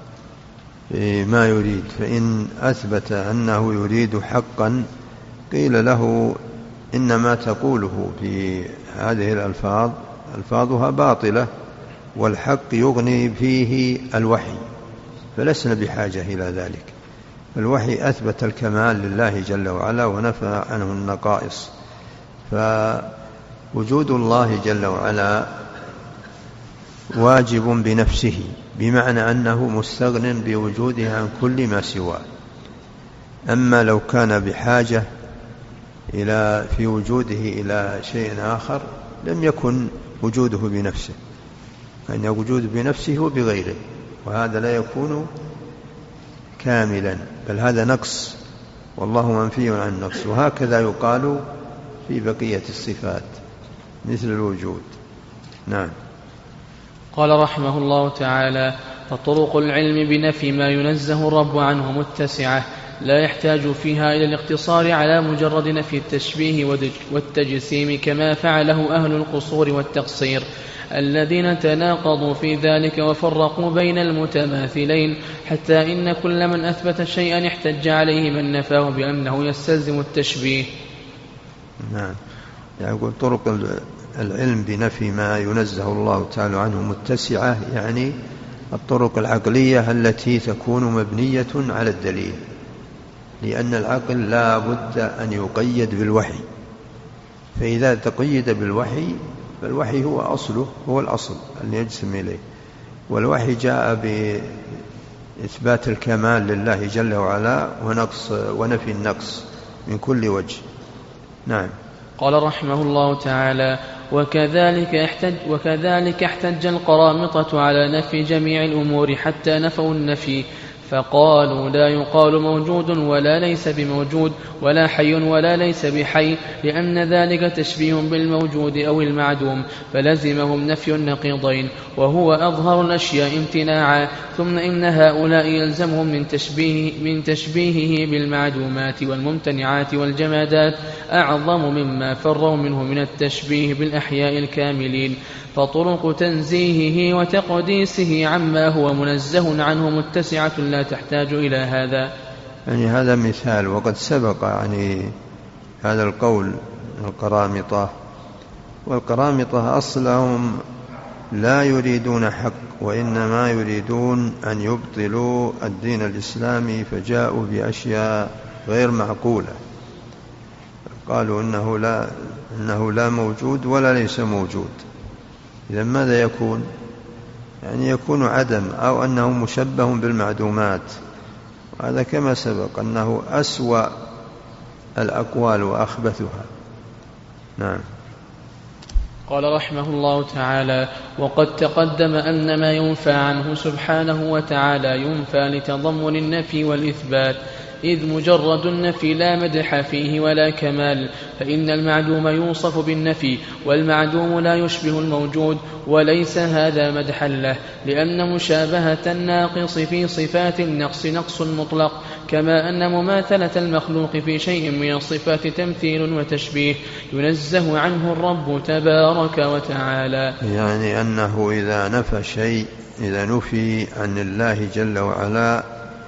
ما يريد. فإن أثبت أنه يريد حقا قيل له إنما تقوله في هذه الألفاظ ألفاظها باطلة، والحق يغني فيه الوحي، فلسنا بحاجة إلى ذلك. الوحي أثبت الكمال لله جل وعلا ونفى عنه النقائص، فوجود الله جل وعلا واجب بنفسه، بمعنى أنه مستغن بوجوده عن كل ما سواه. أما لو كان بحاجة إلى في وجوده إلى شيء آخر لم يكن وجوده بنفسه، فإن وجوده بنفسه وبغيره، وهذا لا يكون كاملا، بل هذا نقص، والله منفي عن النقص. وهكذا يقال في بقية الصفات مثل الوجود. نعم. قال رحمه الله تعالى: فطرق العلم بنفي ما ينزه الرب عنه متسعة، لا يحتاج فيها إلى الاقتصار على مجرد نفي التشبيه والتجسيم كما فعله أهل القصور والتقصير الذين تناقضوا في ذلك وفرقوا بين المتماثلين، حتى إن كل من أثبت شيئا احتج عليه من نفاه بأنه يستلزم التشبيه. نعم. يقول طرق العلم بنفي ما ينزه الله تعالى عنه متسعة، يعني الطرق العقلية التي تكون مبنية على الدليل، لأن العقل لا بد أن يقيد بالوحي، فإذا تقيد بالوحي فالوحي هو أصله، هو الأصل اللي يجسم إليه، والوحي جاء بإثبات الكمال لله جل وعلا ونقص ونفي النقص من كل وجه. نعم. قال رحمه الله تعالى: وكذلك احتج, وكذلك احتج القرامطة على نفي جميع الأمور حتى نفوا النفي، فقالوا لا يقال موجود ولا ليس بموجود، ولا حي ولا ليس بحي، لأن ذلك تشبيه بالموجود أو المعدوم، فلزمهم نفي النقيضين، وهو أظهر الأشياء امتناعا. ثم إن هؤلاء يلزمهم من, تشبيه من تشبيهه بالمعدومات والممتنعات والجمادات أعظم مما فروا منه من التشبيه بالأحياء الكاملين، فطرق تنزيهه وتقديسه عما هو منزه عنه متسعة لا تحتاج إلى هذا. يعني هذا مثال، وقد سبق يعني هذا القول القرامطة، والقرامطة أصلهم لا يريدون حق، وإنما يريدون أن يبطلوا الدين الإسلامي، فجاءوا بأشياء غير معقولة، قالوا إنه لا, إنه لا موجود ولا ليس موجود. إذا ماذا يكون؟ يعني يكون عدم، أو أنه مشبه بالمعدومات، وهذا كما سبق أنه أسوأ الأقوال وأخبثها. نعم. قال رحمه الله تعالى: وقد تقدم أن ما ينفى عنه سبحانه وتعالى ينفى لتضمن النفي والإثبات، إذ مجرد النفي لا مدح فيه ولا كمال، فإن المعدوم يوصف بالنفي والمعدوم لا يشبه الموجود، وليس هذا مدحا له، لأن مشابهة الناقص في صفات النقص نقص مطلق، كما أن مماثلة المخلوق في شيء من الصفات تمثيل وتشبيه ينزه عنه الرب تبارك وتعالى. يعني أنه إذا نفى شيء، إذا نفي عن الله جل وعلا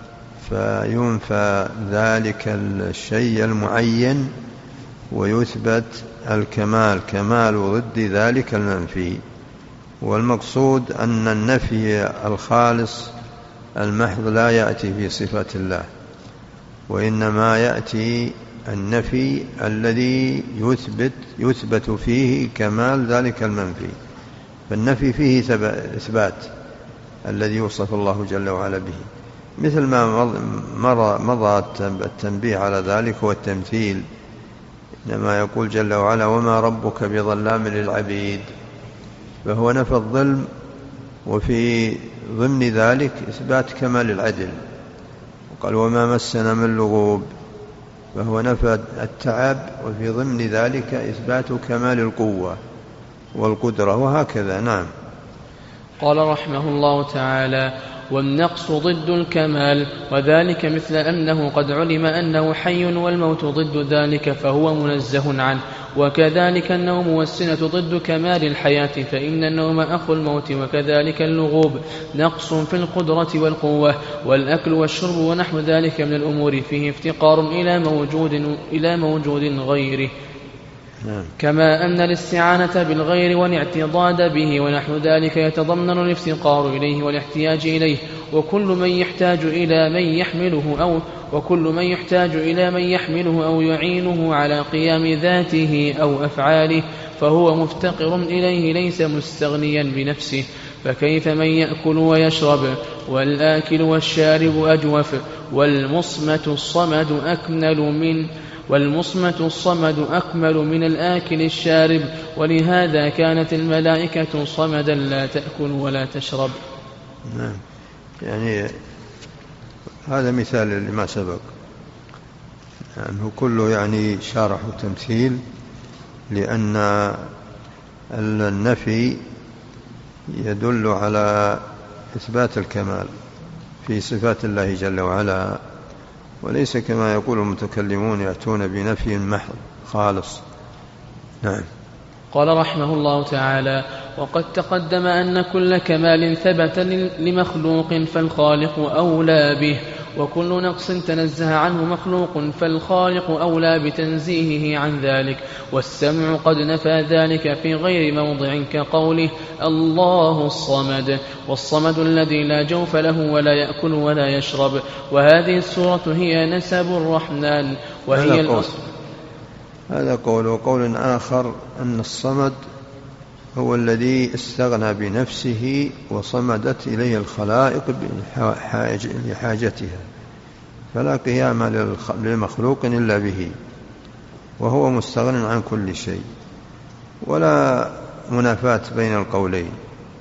فينفى ذلك الشيء المعين ويثبت الكمال، كمال ضد ذلك المنفي. والمقصود أن النفي الخالص المحض لا يأتي في صفة الله، وإنما يأتي النفي الذي يثبت, يثبت فيه كمال ذلك المنفي، فالنفي فيه إثبات الذي يوصف الله جل وعلا به، مثل ما مضى التنبيه على ذلك هو التمثيل، لما يقول جل وعلا: وما ربك بظلام للعبيد، فهو نفى الظلم، وفي ضمن ذلك إثبات كمال العدل، وقال: وما مسنا من لغوب، فهو نفى التعب، وفي ضمن ذلك إثبات كمال القوة والقدرة، وهكذا. نعم. قال رحمه الله تعالى: والنقص ضد الكمال، وذلك مثل أنه قد علم أنه حي والموت ضد ذلك فهو منزه عنه. وكذلك النوم والسنة ضد كمال الحياة، فإن النوم أخو الموت. وكذلك اللغوب نقص في القدرة والقوة، والأكل والشرب ونحو ذلك من الأمور فيه افتقار إلى موجود, إلى موجود غيره، كما أن الاستعانة بالغير والاعتضاد به ونحو ذلك يتضمن الافتقار إليه والاحتياج إليه. وكل من يحتاج إلى من يحمله أو وكل من يحتاج إلى من يحمله أو يعينه على قيام ذاته أو أفعاله فهو مفتقر إليه ليس مستغنيا بنفسه. فكيف من يأكل ويشرب والآكل والشارب أجوف، والمصمت الصمد أكمل من والمصمت الصمد أكمل من الآكل الشارب، ولهذا كانت الملائكة صمدا لا تأكل ولا تشرب. نعم، يعني هذا مثال لما سبق أنه كله يعني شرح وتمثيل، لأن النفي يدل على إثبات الكمال في صفات الله جل وعلا، وليس كما يقول المتكلمون يأتون بنفي محض خالص. نعم. قال رحمه الله تعالى: وقد تقدم أن كل كمال ثبت لمخلوق فالخالق أولى به، وكل نقص تنزه عنه مخلوق فالخالق أولى بتنزيهه عن ذلك. والسمع قد نفى ذلك في غير موضع كقوله الله الصمد، والصمد الذي لا جوف له ولا يأكل ولا يشرب. وهذه السورة هي نسب الرحمن وهي الأصل. هذا قول. وقول آخر أن الصمد هو الذي استغنى بنفسه وصمدت إليه الخلائق لحاجتها، فلا قيام للمخلوق إلا به، وهو مستغن عن كل شيء، ولا منافاة بين القولين،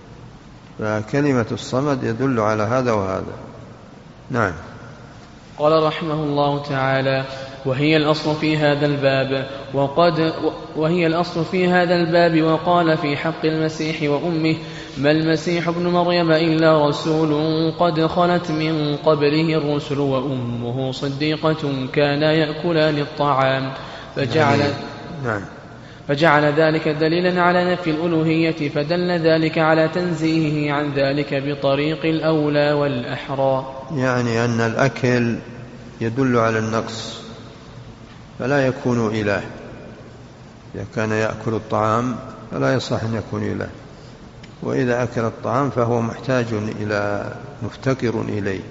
فكلمة الصمد يدل على هذا وهذا. نعم. قال رحمه الله تعالى: وهي الأصل في هذا الباب وقد وهي الأصل في هذا الباب وقال في حق المسيح وأمه: ما المسيح ابن مريم إلا رسول قد خلت من قبله الرسل وأمه صديقة كانا يأكلان الطعام، فجعل نعم. فجعل ذلك دليلا على نفي الألوهية، فدل ذلك على تنزيهه عن ذلك بطريق الأولى والأحرى. يعني أن الأكل يدل على النقص فلا يكون إله، إذا كان يأكل الطعام فلا يصح أن يكون إله، وإذا أكل الطعام فهو محتاج إلى مفتقر إليه،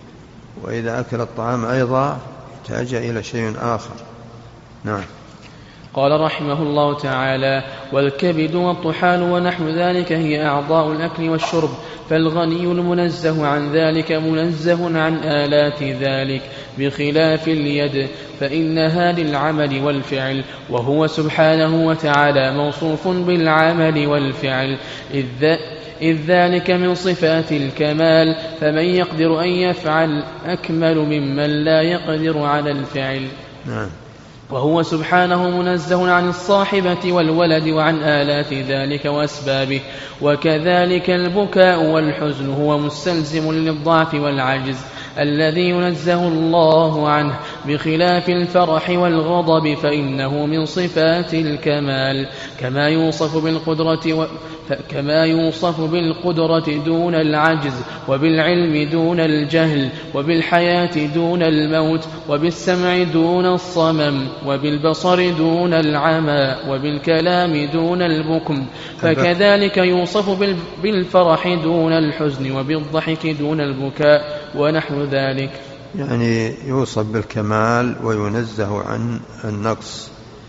وإذا أكل الطعام أيضا يحتاج إلى شيء آخر. نعم. قال رحمه الله تعالى: والكبد والطحال ونحو ذلك هي أعضاء الأكل والشرب، فالغني المنزه عن ذلك منزه عن آلات ذلك، بخلاف اليد فإنها للعمل والفعل، وهو سبحانه وتعالى موصوف بالعمل والفعل، إذ إذ ذلك من صفات الكمال، فمن يقدر أن يفعل أكمل ممن لا يقدر على الفعل. نعم. وهو سبحانه منزه عن الصاحبة والولد وعن آلات ذلك وأسبابه. وكذلك البكاء والحزن هو مستلزم للضعف والعجز الذي ينزه الله عنه، بخلاف الفرح والغضب فإنه من صفات الكمال، كما يوصف بالقدرة و... كما يوصف بالقدرة دون العجز، وبالعلم دون الجهل، وبالحياة دون الموت، وبالسمع دون الصمم، وبالبصر دون العمى، وبالكلام دون البكم. فكذلك يوصف بالفرح دون الحزن، وبالضحك دون البكاء ونحو ذلك. يعني يوصف بالكمال وينزه عن النقص.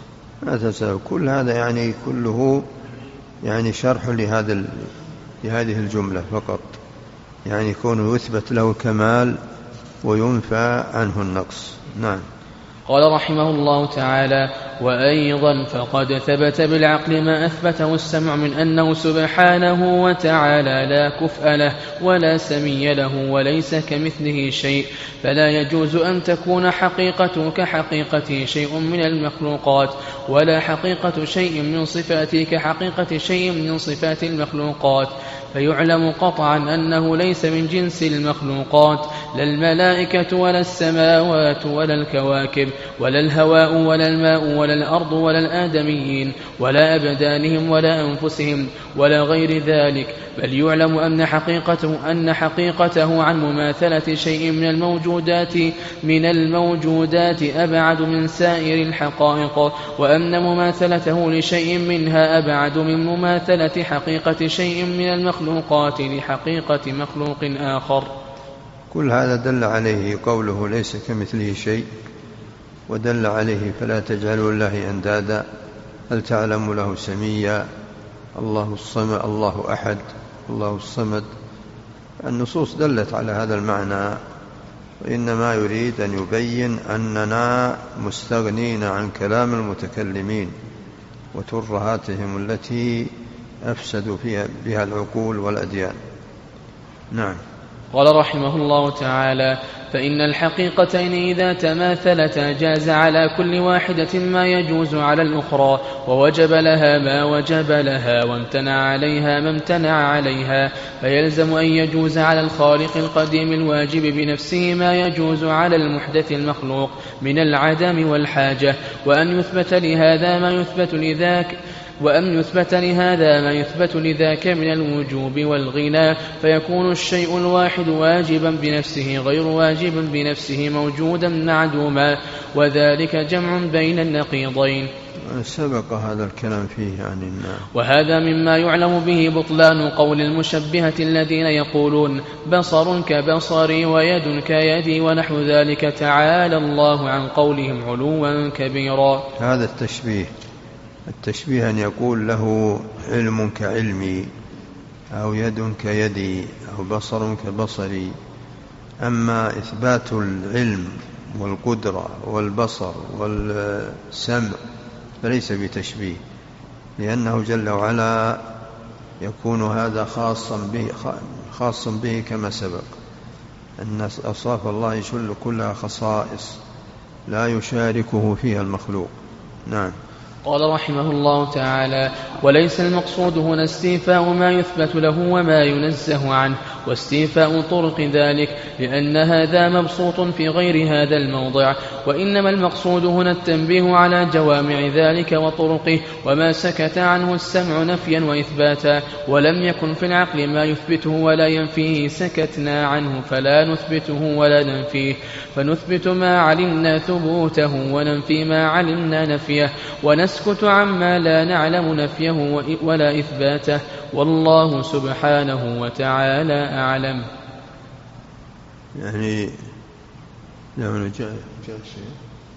هذا كل هذا يعني كله يعني شرح لهذا لهذه الجملة فقط، يعني يكون يثبت له الكمال وينفى عنه النقص. نعم. قال رحمه الله تعالى: وأيضا فقد ثبت بالعقل ما أثبته السمع من أنه سبحانه وتعالى لا كفء له ولا سمي له وليس كمثله شيء، فلا يجوز أن تكون حقيقته كحقيقة شيء من المخلوقات، ولا حقيقة شيء من صفاته كحقيقة شيء من صفات المخلوقات، فيعلم قطعا أنه ليس من جنس المخلوقات، لا الملائكة ولا السماوات ولا الكواكب ولا الهواء ولا الماء ولا الأرض ولا الآدميين ولا أبدانهم ولا أنفسهم ولا غير ذلك، بل يعلم أن حقيقته, أن حقيقته عن مماثلة شيء من الموجودات من الموجودات أبعد من سائر الحقائق، وأن مماثلته لشيء منها أبعد من مماثلة حقيقة شيء من المخلوقات لحقيقة مخلوق آخر. كل هذا دل عليه قوله ليس كمثله شيء، ودل عليه فلا تجعلوا الله أندادا، هل تعلم له سميا، الله الصمد، الله أحد، الله الصمد. النصوص دلت على هذا المعنى، وإنما يريد أن يبين أننا مستغنين عن كلام المتكلمين وترهاتهم التي أفسدوا فيها بها العقول والأديان. نعم. قال رحمه الله تعالى: فإن الحقيقتين إذا تماثلتا جاز على كل واحدة ما يجوز على الأخرى، ووجب لها ما وجب لها، وامتنع عليها ما امتنع عليها، فيلزم أن يجوز على الخالق القديم الواجب بنفسه ما يجوز على المحدث المخلوق من العدم والحاجة، وأن يثبت لهذا ما يثبت لذاك وأن يثبت لهذا ما يثبت لذاك من الوجوب والغنى، فيكون الشيء الواحد واجبا بنفسه غير واجب بنفسه موجودا معدوما، وذلك جمع بين النقيضين. سبق هذا الكلام فيه عن النار. وهذا مما يعلم به بطلان قول المشبهة الذين يقولون بصر كبصري ويد كيدي ونحو ذلك، تعالى الله عن قولهم علوا كبيرا. هذا التشبيه التشبيه أن يقول له علم كعلمي، أو يد كيدي، أو بصر كبصري. أما إثبات العلم والقدرة والبصر والسمع فليس بتشبيه، لأنه جل وعلا يكون هذا خاصا به, خاصا به كما سبق أن أوصاف الله كلها خصائص لا يشاركه فيها المخلوق. نعم. قال رحمه الله تعالى: وليس المقصود هنا استيفاء ما يثبت له وما ينزه عنه واستيفاء طرق ذلك، لأن هذا مبسوط في غير هذا الموضع، وإنما المقصود هنا التنبيه على جوامع ذلك وطرقه، وما سكت عنه السمع نفيا وإثباتا، ولم يكن في العقل ما يثبته ولا ينفيه سكتنا عنه فلا نثبته ولا ننفيه، فنثبت ما علمنا ثبوته وننفي ما علمنا نفيه، ونسكت عما لا نعلم نفيه ولا إثباته، والله سبحانه وتعالى أعلم. يعني لو جاء جاء شيء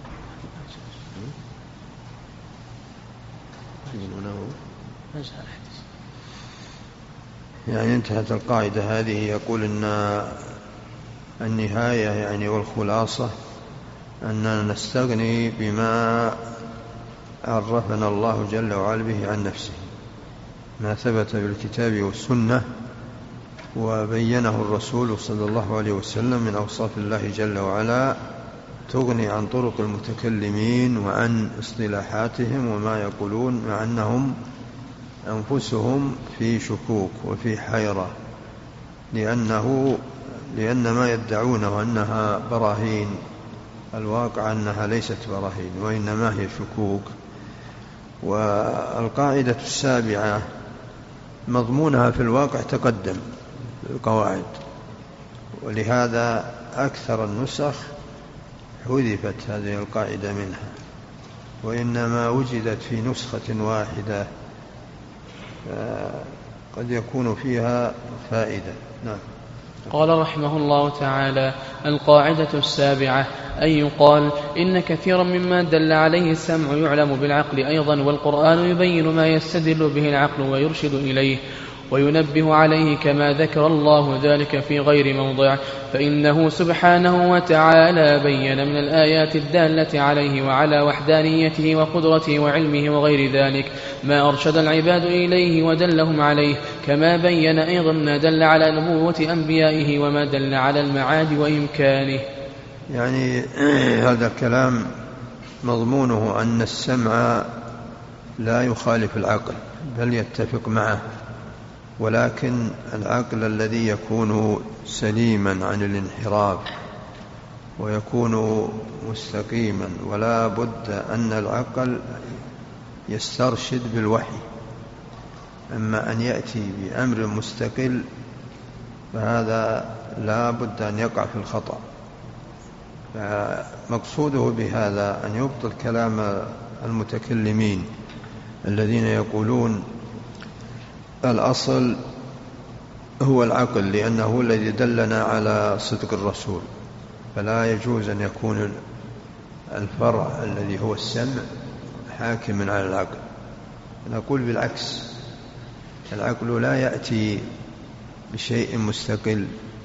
يعني انتهت القاعدة هذه. يقول إن النهاية يعني والخلاصة أننا نستغني بما عرفنا الله جل وعلا به عن نفسه، ما ثبت بالكتاب والسنة وبينه الرسول صلى الله عليه وسلم من أوصاف الله جل وعلا، تغني عن طرق المتكلمين وعن اصطلاحاتهم وما يقولون، مع أنهم أنفسهم في شكوك وفي حيرة، لأنه لأن ما يدعونه أنها براهين الواقع أنها ليست براهين وإنما هي شكوك. والقاعدة السابعة مضمونها في الواقع تقدم القواعد، ولهذا أكثر النسخ حذفت هذه القاعدة منها، وإنما وجدت في نسخة واحدة قد يكون فيها فائدة. نعم. قال رحمه الله تعالى: القاعدة السابعة أن يقال إن كثيرا مما دل عليه السمع يعلم بالعقل أيضا، والقرآن يبين ما يستدل به العقل ويرشد إليه، وينبه عليه كما ذكر الله ذلك في غير موضع، فإنه سبحانه وتعالى بين من الآيات الدالة عليه وعلى وحدانيته وقدرته وعلمه وغير ذلك ما أرشد العباد إليه ودلهم عليه، كما بين أيضا ما دل على نبوة أنبيائه وما دل على المعاد وإمكانه. يعني هذا الكلام مضمونه أن السمع لا يخالف العقل بل يتفق معه، ولكن العقل الذي يكون سليما عن الانحراف ويكون مستقيما، ولا بد أن العقل يسترشد بالوحي، أما أن يأتي بأمر مستقل فهذا لا بد أن يقع في الخطأ. فمقصوده بهذا أن يبطل كلام المتكلمين الذين يقولون الأصل هو العقل لأنه الذي دلنا على صدق الرسول، فلا يجوز أن يكون الفرع الذي هو السمع حاكما على العقل. نقول بالعكس، العقل لا يأتي بشيء مستقل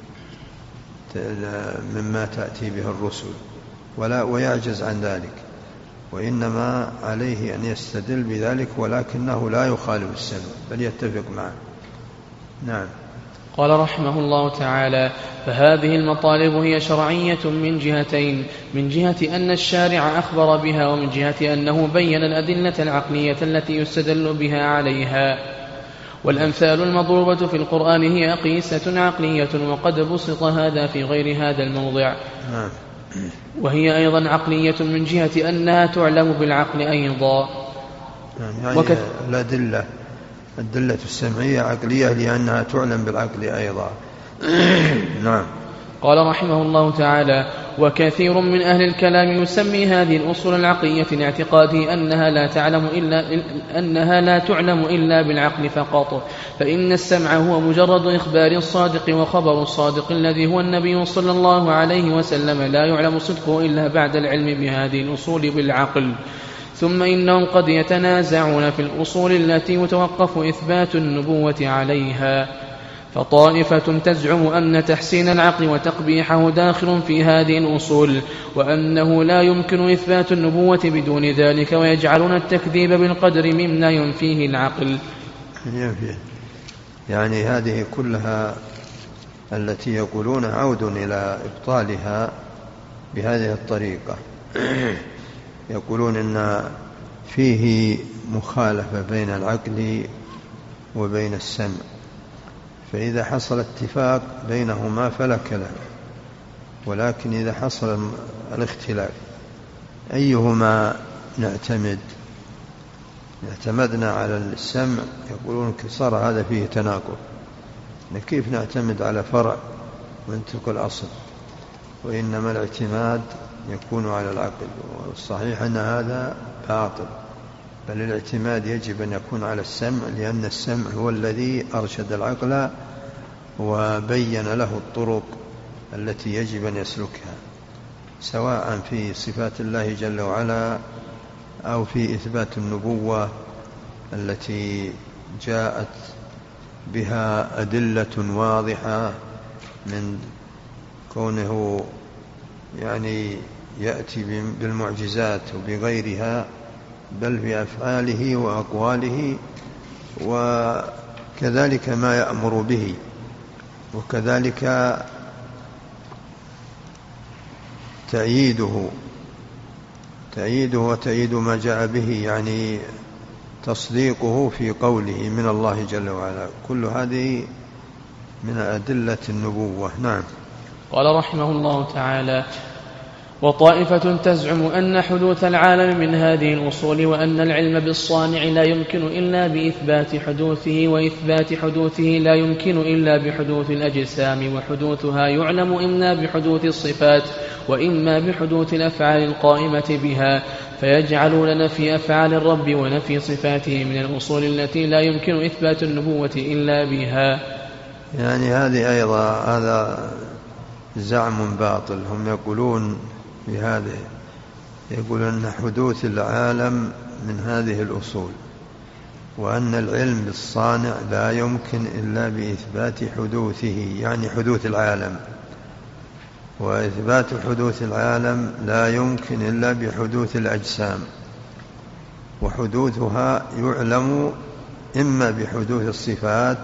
مما تأتي به الرسل ولا ويعجز عن ذلك، وإنما عليه أن يستدل بذلك، ولكنه لا يخالف السمع بل يتفق معه. نعم. قال رحمه الله تعالى: فهذه المطالب هي شرعية من جهتين، من جهة أن الشارع أخبر بها، ومن جهة أنه بين الأدلة العقلية التي يستدل بها عليها. والأمثال المضروبة في القرآن هي قيسة عقلية، وقد بسط هذا في غير هذا الموضع. وهي أيضا عقلية من جهة أنها تعلم بالعقل أيضا. يعني وكث... الأدلة الدلة السمعية عقلية لأنها تعلم بالعقل أيضا. نعم. قال رحمه الله تعالى: وكثير من أهل الكلام يسمي هذه الأصول العقلية لاعتقاده أنها لا تعلم إلا أنها لا تعلم إلا بالعقل فقط، فإن السمع هو مجرد إخبار الصادق وخبر الصادق الذي هو النبي صلى الله عليه وسلم لا يعلم صدقه إلا بعد العلم بهذه الأصول بالعقل. ثم إنهم قد يتنازعون في الأصول التي يتوقف إثبات النبوة عليها، فطائفة تزعم أن تحسين العقل وتقبيحه داخل في هذه الأصول، وأنه لا يمكن إثبات النبوة بدون ذلك، ويجعلون التكذيب بالقدر مما ينفيه العقل. يعني هذه كلها التي يقولون عود إلى إبطالها بهذه الطريقة. يقولون إن فيه مخالفة بين العقل وبين السمع، فإذا حصل اتفاق بينهما فلا كلام، ولكن إذا حصل الاختلاف أيهما نعتمد؟ اعتمدنا على السمع، يقولون صار هذا فيه تناقض، كيف نعتمد على فرع منطق الأصل؟ وإنما الاعتماد يكون على العقل، والصحيح أن هذا باطل، بل الاعتماد يجب أن يكون على السمع، لأن السمع هو الذي أرشد العقل وبين له الطرق التي يجب أن يسلكها، سواء في صفات الله جل وعلا أو في إثبات النبوة التي جاءت بها أدلة واضحة من كونه يعني يأتي بالمعجزات وبغيرها، بل بأفعاله وأقواله، وكذلك ما يأمر به، وكذلك تأييده تأييده وتأييد ما جاء به، يعني تصديقه في قوله من الله جل وعلا، كل هذه من أدلة النبوة. نعم. قال رحمه الله تعالى: وطائفة تزعم أن حدوث العالم من هذه الأصول، وأن العلم بالصانع لا يمكن إلا بإثبات حدوثه، وإثبات حدوثه لا يمكن إلا بحدوث الأجسام، وحدوثها يعلم إما بحدوث الصفات وإما بحدوث الأفعال القائمة بها، فيجعلون نفي أفعال الرب ونفي صفاته من الأصول التي لا يمكن إثبات النبوة إلا بها. يعني هذه أيضا هذا زعم باطل. هم يقولون بهذا، يقولون أن حدوث العالم من هذه الأصول، وأن العلم بالصانع لا يمكن إلا بإثبات حدوثه، يعني حدوث العالم، وإثبات حدوث العالم لا يمكن إلا بحدوث الأجسام، وحدوثها يعلم إما بحدوث الصفات،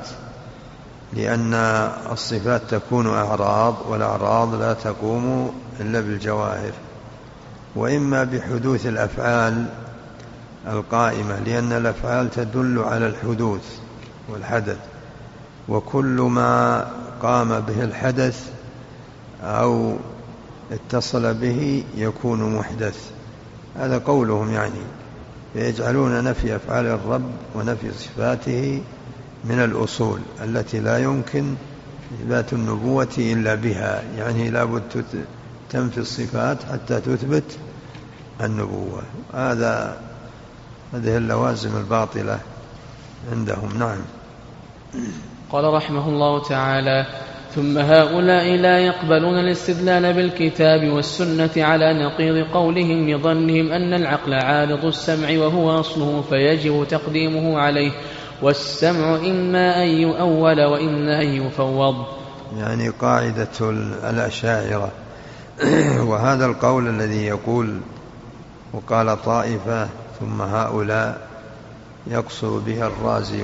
لأن الصفات تكون أعراض، والأعراض لا تقوم إلا بالجواهر، وإما بحدوث الأفعال القائمة، لأن الأفعال تدل على الحدوث والحدث، وكل ما قام به الحدث أو اتصل به يكون محدث. هذا قولهم، يعني فيجعلون نفي أفعال الرب ونفي صفاته من الأصول التي لا يمكن إثبات النبوة إلا بها، يعني لابد تنفي الصفات حتى تثبت النبوة. هذا هذه اللوازم الباطلة عندهم. نعم. قال رحمه الله تعالى: ثم هؤلاء لا يقبلون الاستدلال بالكتاب والسنة على نقيض قولهم لظنهم أن العقل عارض السمع وهو أصله فيجب تقديمه عليه، والسمع إما أن يؤول وإما أن يفوض، يعني قاعدة الأشاعرة. وهذا القول الذي يقول وقال طائفة ثم هؤلاء يقصر بها الرازي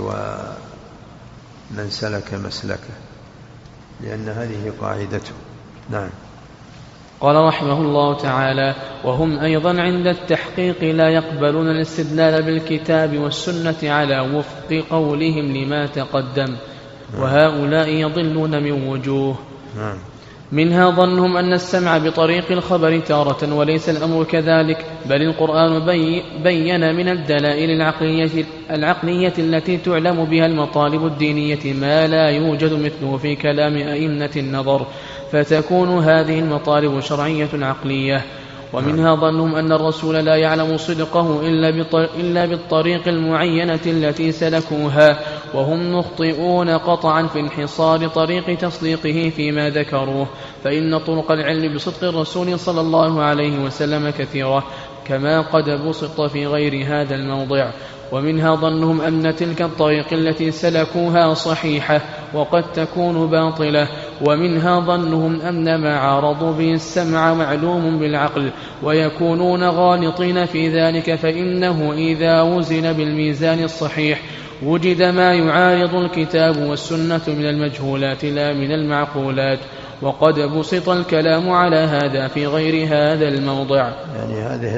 ومن سلك مسلكه، لأن هذه قاعدته. نعم. قال رحمه الله تعالى: وهم أيضا عند التحقيق لا يقبلون الاستدلال بالكتاب والسنة على وفق قولهم لما تقدم. وهؤلاء يضلون من وجوه. نعم. منها ظنهم أن السمع بطريق الخبر تارة، وليس الأمر كذلك، بل القرآن بي بين من الدلائل العقلية, العقلية التي تعلم بها المطالب الدينية ما لا يوجد مثله في كلام أئمة النظر، فتكون هذه المطالب شرعية عقلية. ومنها ظنهم أن الرسول لا يعلم صدقه إلا بالطريق المعينة التي سلكوها، وهم مخطئون قطعا في انحصار طريق تصديقه فيما ذكروه، فإن طرق العلم بصدق الرسول صلى الله عليه وسلم كثيرة، كما قد بسط في غير هذا الموضع. ومنها ظنهم أن تلك الطريق التي سلكوها صحيحة وقد تكون باطلة. ومنها ظنهم أن ما عارضوا به السمع معلوم بالعقل، ويكونون غالطين في ذلك، فإنه إذا وزن بالميزان الصحيح وجد ما يعارض الكتاب والسنة من المجهولات لا من المعقولات، وقد بسط الكلام على هذا في غير هذا الموضع. يعني هذه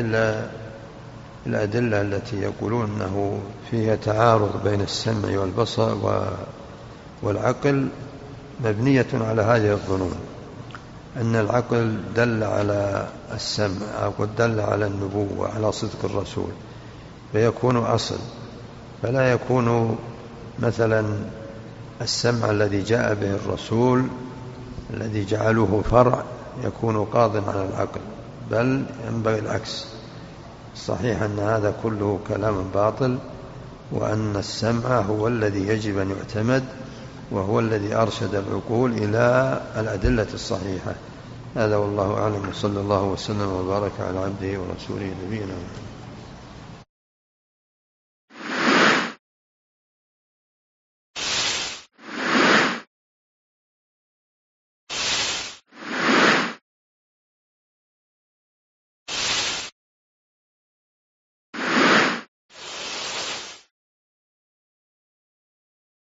الأدلة التي يقولون أنه فيها تعارض بين السمع والبصر والعقل مبنية على هذه الظنون، أن العقل دل على السمع أو دل على النبوة على صدق الرسول فيكون أصل، فلا يكون مثلا السمع الذي جاء به الرسول الذي جعله فرع يكون قاض على العقل، بل ينبغي العكس. صحيح أن هذا كله كلام باطل، وأن السمع هو الذي يجب أن يعتمد، وهو الذي أرشد العقول إلى الأدلة الصحيحة. هذا والله أعلم، وصلى الله وسلم وبارك على عبده ورسوله نبينا محمد.